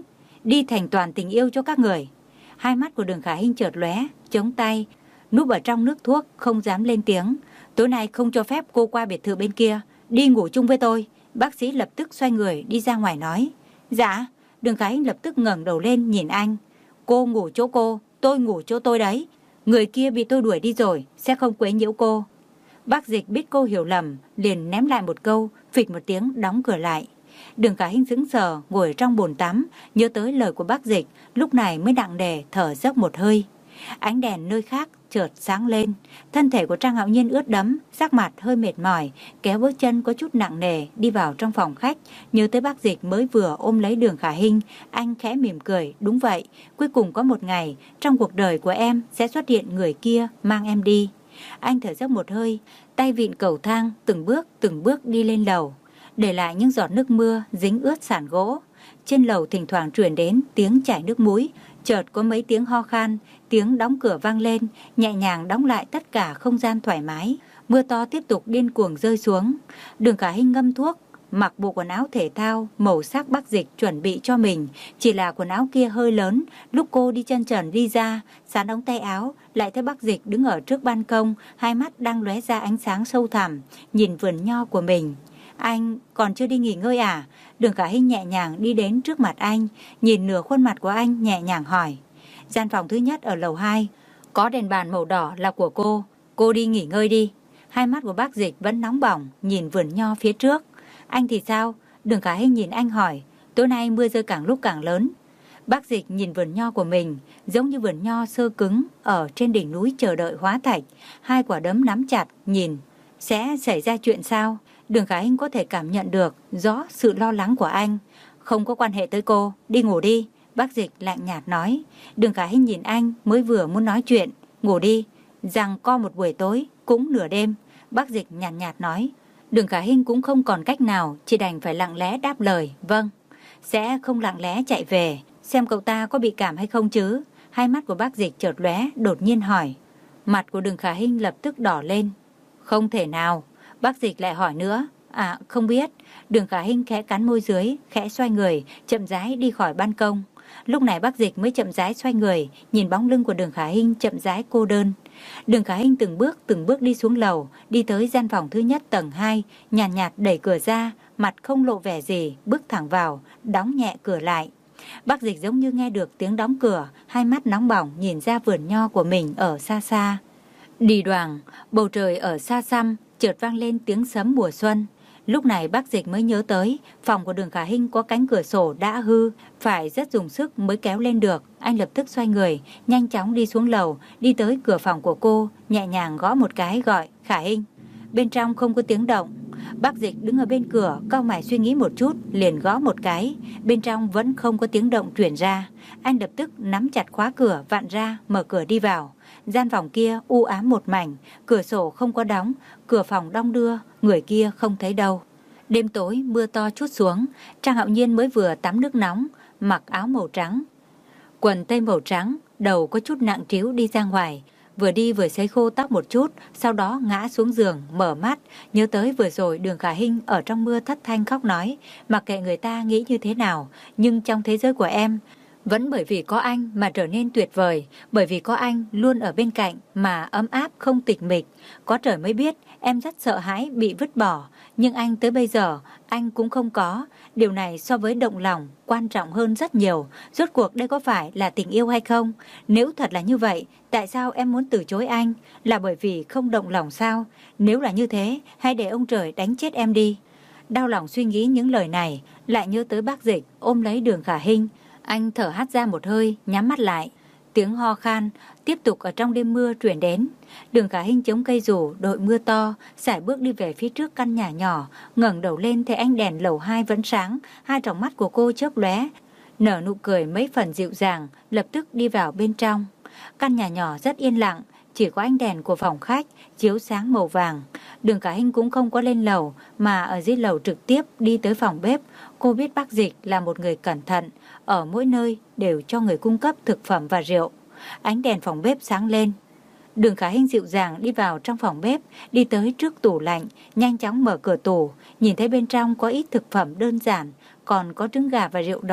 đi thành toàn tình yêu cho các người. Hai mắt của Đường Khả Hinh chợt lóe, chống tay, núp ở trong nước thuốc, không dám lên tiếng. Tối nay không cho phép cô qua biệt thự bên kia, đi ngủ chung với tôi. Bác sĩ lập tức xoay người đi ra ngoài nói. Dạ. Đường Khả Hinh lập tức ngẩng đầu lên nhìn anh. Cô ngủ chỗ cô, tôi ngủ chỗ tôi đấy. Người kia bị tôi đuổi đi rồi, sẽ không quấy nhiễu cô. Bác Dịch biết cô hiểu lầm, liền ném lại một câu, phịch một tiếng đóng cửa lại. Đường Khả Hinh sững sờ ngồi trong bồn tắm, nhớ tới lời của bác Dịch, lúc này mới nặng nề thở dốc một hơi. Ánh đèn nơi khác chợt sáng lên, thân thể của Trang Hạo Nhiên ướt đẫm, sắc mặt hơi mệt mỏi, kéo bước chân có chút nặng nề đi vào trong phòng khách. Nhớ tới bác Dịch mới vừa ôm lấy Đường Khả Hinh, anh khẽ mỉm cười. Đúng vậy, cuối cùng có một ngày trong cuộc đời của em sẽ xuất hiện người kia mang em đi. Anh thở dốc một hơi, tay vịn cầu thang, từng bước từng bước đi lên lầu, để lại những giọt nước mưa dính ướt sàn gỗ. Trên lầu thỉnh thoảng truyền đến tiếng chảy nước mũi, chợt có mấy tiếng ho khan, tiếng đóng cửa vang lên, nhẹ nhàng đóng lại tất cả không gian thoải mái. Mưa to tiếp tục điên cuồng rơi xuống. Đường Khả Hinh ngâm thuốc, mặc bộ quần áo thể thao màu sắc bác Dịch chuẩn bị cho mình, chỉ là quần áo kia hơi lớn. Lúc cô đi chân trần đi ra, sán ống tay áo, lại thấy bác Dịch đứng ở trước ban công, hai mắt đang lóe ra ánh sáng sâu thẳm, nhìn vườn nho của mình. Anh còn chưa đi nghỉ ngơi à? Đường Khả Hinh nhẹ nhàng đi đến trước mặt anh, nhìn nửa khuôn mặt của anh nhẹ nhàng hỏi. Gian phòng thứ nhất ở lầu hai, có đèn bàn màu đỏ là của cô, cô đi nghỉ ngơi đi. Hai mắt của bác Dịch vẫn nóng bỏng, nhìn vườn nho phía trước. Anh thì sao? Đường Khả Hinh nhìn anh hỏi. Tối nay mưa rơi càng lúc càng lớn. Bác Dịch nhìn vườn nho của mình, giống như vườn nho sơ cứng ở trên đỉnh núi chờ đợi hóa thạch. Hai quả đấm nắm chặt, nhìn. Sẽ xảy ra chuyện sao? Đường Khả Hinh có thể cảm nhận được rõ sự lo lắng của anh. Không có quan hệ tới cô, đi ngủ đi. Bác Dịch lạnh nhạt nói. Đường Khả Hinh nhìn anh mới vừa muốn nói chuyện. Ngủ đi, rằng co một buổi tối, cũng nửa đêm. Bác Dịch nhàn nhạt, nhạt nói. Đường Khả Hinh cũng không còn cách nào, chỉ đành phải lặng lẽ đáp lời. Vâng, sẽ không lặng lẽ chạy về, xem cậu ta có bị cảm hay không chứ. Hai mắt của bác Dịch chợt lóe, đột nhiên hỏi. Mặt của Đường Khả Hinh lập tức đỏ lên. Không thể nào. Bác Dịch lại hỏi nữa. À, không biết. Đường Khả Hinh khẽ cắn môi dưới, khẽ xoay người, chậm rãi đi khỏi ban công. Lúc này bác Dịch mới chậm rãi xoay người, nhìn bóng lưng của Đường Khả Hinh chậm rãi cô đơn. Đường Khả Hinh từng bước từng bước đi xuống lầu, đi tới gian phòng thứ nhất tầng hai, nhàn nhạt, nhạt đẩy cửa ra, mặt không lộ vẻ gì, bước thẳng vào, đóng nhẹ cửa lại. Bác Dịch giống như nghe được tiếng đóng cửa, hai mắt nóng bỏng nhìn ra vườn nho của mình ở xa xa. Đi đoàng, bầu trời ở xa xăm, chợt vang lên tiếng sấm mùa xuân. Lúc này bác Dịch mới nhớ tới, phòng của Đường Khả Hinh có cánh cửa sổ đã hư, phải rất dùng sức mới kéo lên được. Anh lập tức xoay người, nhanh chóng đi xuống lầu, đi tới cửa phòng của cô, nhẹ nhàng gõ một cái gọi, Khả Hinh. Bên trong không có tiếng động. Bác Dịch đứng ở bên cửa, cau mày suy nghĩ một chút, liền gõ một cái. Bên trong vẫn không có tiếng động truyền ra. Anh lập tức nắm chặt khóa cửa, vặn ra, mở cửa đi vào. Gian phòng kia u ám một mảnh, cửa sổ không có đóng, cửa phòng đong đưa, người kia không thấy đâu. Đêm tối mưa to trút xuống, Trang Hạo Nhiên mới vừa tắm nước nóng, mặc áo màu trắng, quần tây màu trắng, đầu có chút nặng trĩu đi ra ngoài. Vừa đi vừa sấy khô tóc một chút, sau đó ngã xuống giường, mở mắt, nhớ tới vừa rồi Đường Khả Hinh ở trong mưa thất thanh khóc nói, mặc kệ người ta nghĩ như thế nào, nhưng trong thế giới của em, vẫn bởi vì có anh mà trở nên tuyệt vời, bởi vì có anh luôn ở bên cạnh mà ấm áp không tịch mịch. Có trời mới biết em rất sợ hãi bị vứt bỏ, nhưng anh tới bây giờ anh cũng không có. Điều này so với động lòng quan trọng hơn rất nhiều. Rốt cuộc đây có phải là tình yêu hay không? Nếu thật là như vậy, tại sao em muốn từ chối anh? Là bởi vì không động lòng sao? Nếu là như thế, hãy để ông trời đánh chết em đi. Đau lòng suy nghĩ những lời này, lại nhớ tới bác Dịch ôm lấy Đường Khả Hinh. Anh thở hắt ra một hơi, nhắm mắt lại. Tiếng ho khan tiếp tục ở trong đêm mưa truyền đến. Đường Khả Hinh chống cây rủ, đội mưa to, sải bước đi về phía trước căn nhà nhỏ, ngẩng đầu lên thấy ánh đèn lầu hai vẫn sáng, hai tròng mắt của cô chớp lóe, nở nụ cười mấy phần dịu dàng, lập tức đi vào bên trong. Căn nhà nhỏ rất yên lặng, chỉ có ánh đèn của phòng khách chiếu sáng màu vàng. Đường Khả Hinh cũng không có lên lầu, mà ở dưới lầu trực tiếp đi tới phòng bếp. Cô biết bác Dịch là một người cẩn thận, ở mỗi nơi đều cho người cung cấp thực phẩm và rượu. Ánh đèn phòng bếp sáng lên. Đường Khả Hinh dịu dàng đi vào trong phòng bếp, đi tới trước tủ lạnh, nhanh chóng mở cửa tủ, nhìn thấy bên trong có ít thực phẩm đơn giản, còn có trứng gà và rượu đỏ,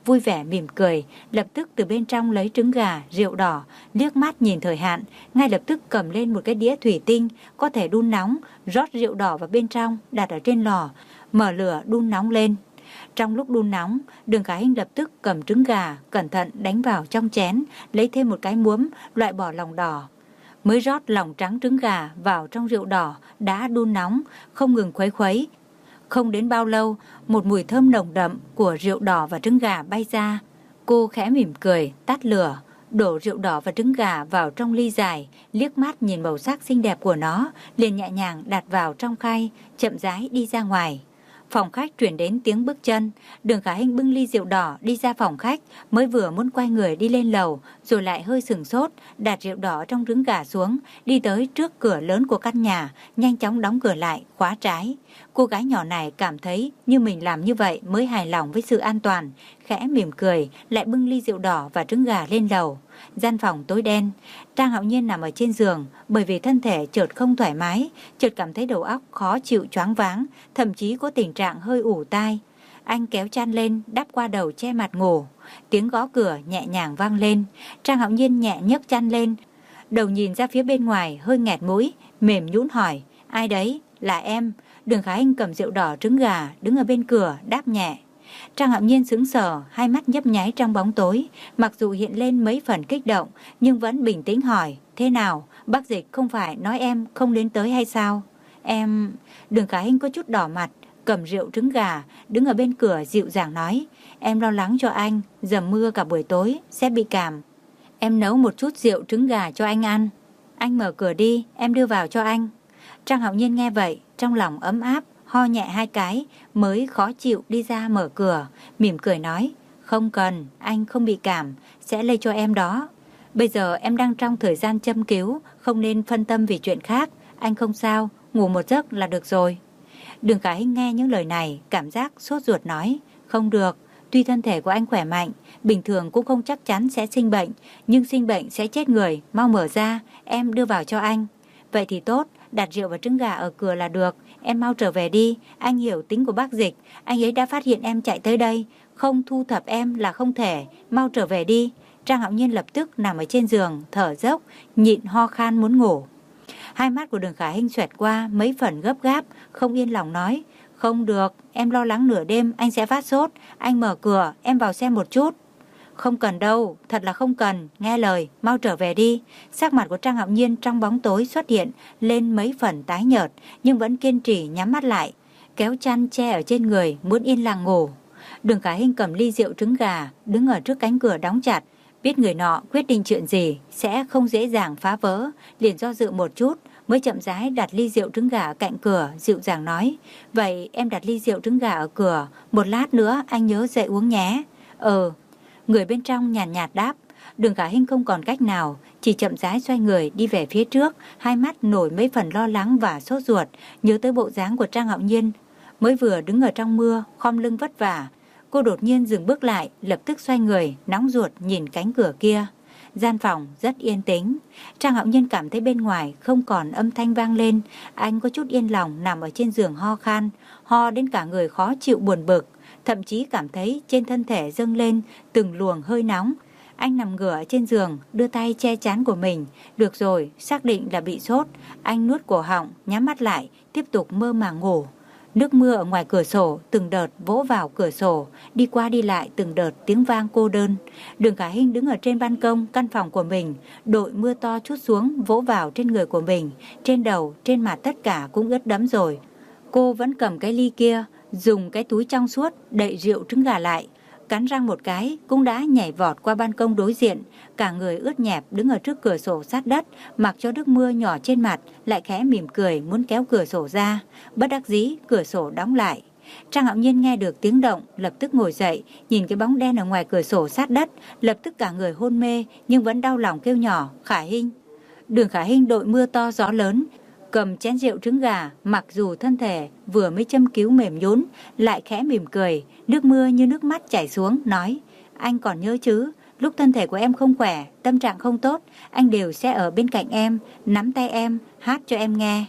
vui vẻ mỉm cười, lập tức từ bên trong lấy trứng gà, rượu đỏ, liếc mắt nhìn thời hạn, ngay lập tức cầm lên một cái đĩa thủy tinh có thể đun nóng, rót rượu đỏ vào bên trong, đặt ở trên lò, mở lửa đun nóng lên. Trong lúc đun nóng, Đường Khả Hinh lập tức cầm trứng gà, cẩn thận đánh vào trong chén, lấy thêm một cái muỗng, loại bỏ lòng đỏ. Mới rót lòng trắng trứng gà vào trong rượu đỏ đã đun nóng, không ngừng khuấy khuấy. Không đến bao lâu, một mùi thơm nồng đậm của rượu đỏ và trứng gà bay ra. Cô khẽ mỉm cười, tắt lửa, đổ rượu đỏ và trứng gà vào trong ly dài, liếc mắt nhìn màu sắc xinh đẹp của nó, liền nhẹ nhàng đặt vào trong khay, chậm rãi đi ra ngoài. Phòng khách truyền đến tiếng bước chân, Đường Khả Hinh bưng ly rượu đỏ đi ra phòng khách, mới vừa muốn quay người đi lên lầu, rồi lại hơi sừng sốt, đặt rượu đỏ trong trứng gà xuống, đi tới trước cửa lớn của căn nhà, nhanh chóng đóng cửa lại, khóa trái. Cô gái nhỏ này cảm thấy như mình làm như vậy mới hài lòng với sự an toàn, khẽ mỉm cười, lại bưng ly rượu đỏ và trứng gà lên lầu. Gian phòng tối đen, Trang Hạo Nhiên nằm ở trên giường, bởi vì thân thể chợt không thoải mái, chợt cảm thấy đầu óc khó chịu, choáng váng, thậm chí có tình trạng hơi ủ tai. Anh kéo chăn lên, đắp qua đầu che mặt ngủ. Tiếng gõ cửa nhẹ nhàng vang lên, Trang Hạo Nhiên nhẹ nhấc chăn lên, đầu nhìn ra phía bên ngoài hơi nghẹt mũi, mềm nhũn hỏi: "Ai đấy?" "Là em." Đường Khả Hinh cầm rượu đỏ trứng gà đứng ở bên cửa đáp nhẹ. Trang Hạo Nhiên sững sờ, hai mắt nhấp nháy trong bóng tối, mặc dù hiện lên mấy phần kích động nhưng vẫn bình tĩnh hỏi: "Thế nào, bác Dịch không phải nói em không đến tới hay sao?" "Em..." Đường Khả Hinh có chút đỏ mặt, cầm rượu trứng gà đứng ở bên cửa dịu dàng nói: "Em lo lắng cho anh, dầm mưa cả buổi tối sẽ bị cảm. Em nấu một chút rượu trứng gà cho anh ăn. Anh mở cửa đi, em đưa vào cho anh." Trang Hạo Nhiên nghe vậy, trong lòng ấm áp, ho nhẹ hai cái mới khó chịu đi ra mở cửa, mỉm cười nói: "Không cần, anh không bị cảm, sẽ lây cho em đó. Bây giờ em đang trong thời gian châm cứu, không nên phân tâm vì chuyện khác, anh không sao, ngủ một giấc là được rồi." Đường Khả Hinh nghe những lời này, cảm giác sốt ruột nói: "Không được, tuy thân thể của anh khỏe mạnh, bình thường cũng không chắc chắn sẽ sinh bệnh, nhưng sinh bệnh sẽ chết người, mau mở ra, em đưa vào cho anh." "Vậy thì tốt, đặt rượu và trứng gà ở cửa là được, em mau trở về đi, anh hiểu tính của bác Dịch, anh ấy đã phát hiện em chạy tới đây, không thu thập em là không thể, mau trở về đi." Trang Hạo Nhiên lập tức nằm ở trên giường, thở dốc, nhịn ho khan muốn ngủ. Hai mắt của Đường Khả Hinh xoẹt qua mấy phần gấp gáp, không yên lòng nói: "Không được, em lo lắng nửa đêm anh sẽ phát sốt, anh mở cửa, em vào xem một chút." "Không cần đâu, thật là không cần, nghe lời, mau trở về đi." Sắc mặt của Trang Hạo Nhiên trong bóng tối xuất hiện lên mấy phần tái nhợt, nhưng vẫn kiên trì nhắm mắt lại, kéo chăn che ở trên người, muốn yên lặng ngủ. Đường Khả Hinh cầm ly rượu trứng gà, đứng ở trước cánh cửa đóng chặt, biết người nọ quyết định chuyện gì sẽ không dễ dàng phá vỡ, liền do dự một chút, mới chậm rãi đặt ly rượu trứng gà ở cạnh cửa, dịu dàng nói: "Vậy em đặt ly rượu trứng gà ở cửa, một lát nữa anh nhớ dậy uống nhé." "Ừ." Người bên trong nhàn nhạt, nhạt đáp. Đường Khả Hinh không còn cách nào, chỉ chậm rãi xoay người đi về phía trước, hai mắt nổi mấy phần lo lắng và sốt ruột, nhớ tới bộ dáng của Trang Hạo Nhiên mới vừa đứng ở trong mưa, khom lưng vất vả. Cô đột nhiên dừng bước lại, lập tức xoay người, nóng ruột nhìn cánh cửa kia. Gian phòng rất yên tĩnh. Trang Hạo Nhiên cảm thấy bên ngoài không còn âm thanh vang lên, anh có chút yên lòng nằm ở trên giường ho khan, ho đến cả người khó chịu buồn bực, thậm chí cảm thấy trên thân thể dâng lên từng luồng hơi nóng. Anh nằm ngửa trên giường, đưa tay che trán của mình. Được rồi, xác định là bị sốt. Anh nuốt cổ họng, nhắm mắt lại, tiếp tục mơ màng ngủ. Nước mưa ở ngoài cửa sổ từng đợt vỗ vào cửa sổ, đi qua đi lại từng đợt tiếng vang cô đơn. Đường Khả Hinh đứng ở trên ban công căn phòng của mình, đội mưa to trút xuống vỗ vào trên người của mình, trên đầu, trên mặt tất cả cũng ướt đẫm rồi. Cô vẫn cầm cái ly kia, dùng cái túi trong suốt đậy rượu trứng gà lại, cắn răng một cái cũng đã nhảy vọt qua ban công đối diện, cả người ướt nhẹp đứng ở trước cửa sổ sát đất, mặc cho nước mưa nhỏ trên mặt, lại khẽ mỉm cười muốn kéo cửa sổ ra. Bất đắc dĩ cửa sổ đóng lại. Trang Hạo Nhiên nghe được tiếng động, lập tức ngồi dậy, nhìn cái bóng đen ở ngoài cửa sổ sát đất, lập tức cả người hôn mê nhưng vẫn đau lòng kêu nhỏ: "Khả Hinh." Đường Khả Hinh đội mưa to gió lớn, cầm chén rượu trứng gà, mặc dù thân thể vừa mới châm cứu mềm nhũn, lại khẽ mỉm cười, nước mưa như nước mắt chảy xuống, nói: "Anh còn nhớ chứ, lúc thân thể của em không khỏe, tâm trạng không tốt, anh đều sẽ ở bên cạnh em, nắm tay em, hát cho em nghe."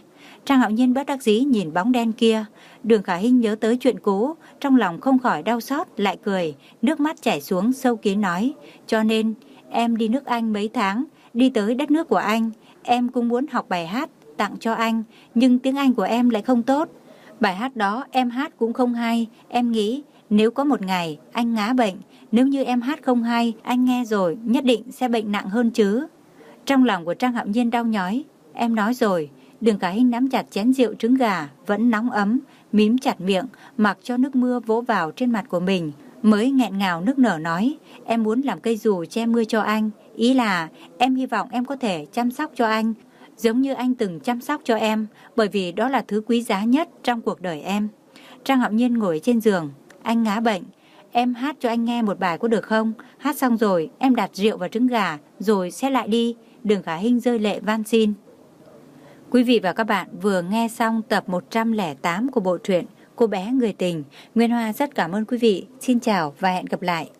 Trang Hạo Nhiên bất đắc dĩ nhìn bóng đen kia. Đường Khả Hinh nhớ tới chuyện cũ, trong lòng không khỏi đau xót, lại cười, nước mắt chảy xuống sâu kín nói, cho nên em đi nước Anh mấy tháng, đi tới đất nước của anh, em cũng muốn học bài hát tặng cho anh, nhưng tiếng Anh của em lại không tốt. Bài hát đó em hát cũng không hay, em nghĩ nếu có một ngày anh ngã bệnh, nếu như em hát không hay, anh nghe rồi nhất định sẽ bệnh nặng hơn chứ. Trong lòng của Trang Hạo Nhiên đau nhói, em nói rồi. Đường Khả Hinh nắm chặt chén rượu trứng gà vẫn nóng ấm, mím chặt miệng, mặc cho nước mưa vỗ vào trên mặt của mình, mới nghẹn ngào nức nở nói, em muốn làm cây dù che mưa cho anh, ý là em hy vọng em có thể chăm sóc cho anh, giống như anh từng chăm sóc cho em, bởi vì đó là thứ quý giá nhất trong cuộc đời em. Trang Hạo Nhiên ngồi trên giường, anh ngã bệnh, em hát cho anh nghe một bài có được không? Hát xong rồi em đặt rượu vào trứng gà rồi sẽ lại đi. Đường Khả Hinh rơi lệ van xin. Quý vị và các bạn vừa nghe xong tập một trăm lẻ tám của bộ truyện Cô bé người tình. Nguyên Hoa rất cảm ơn quý vị. Xin chào và hẹn gặp lại.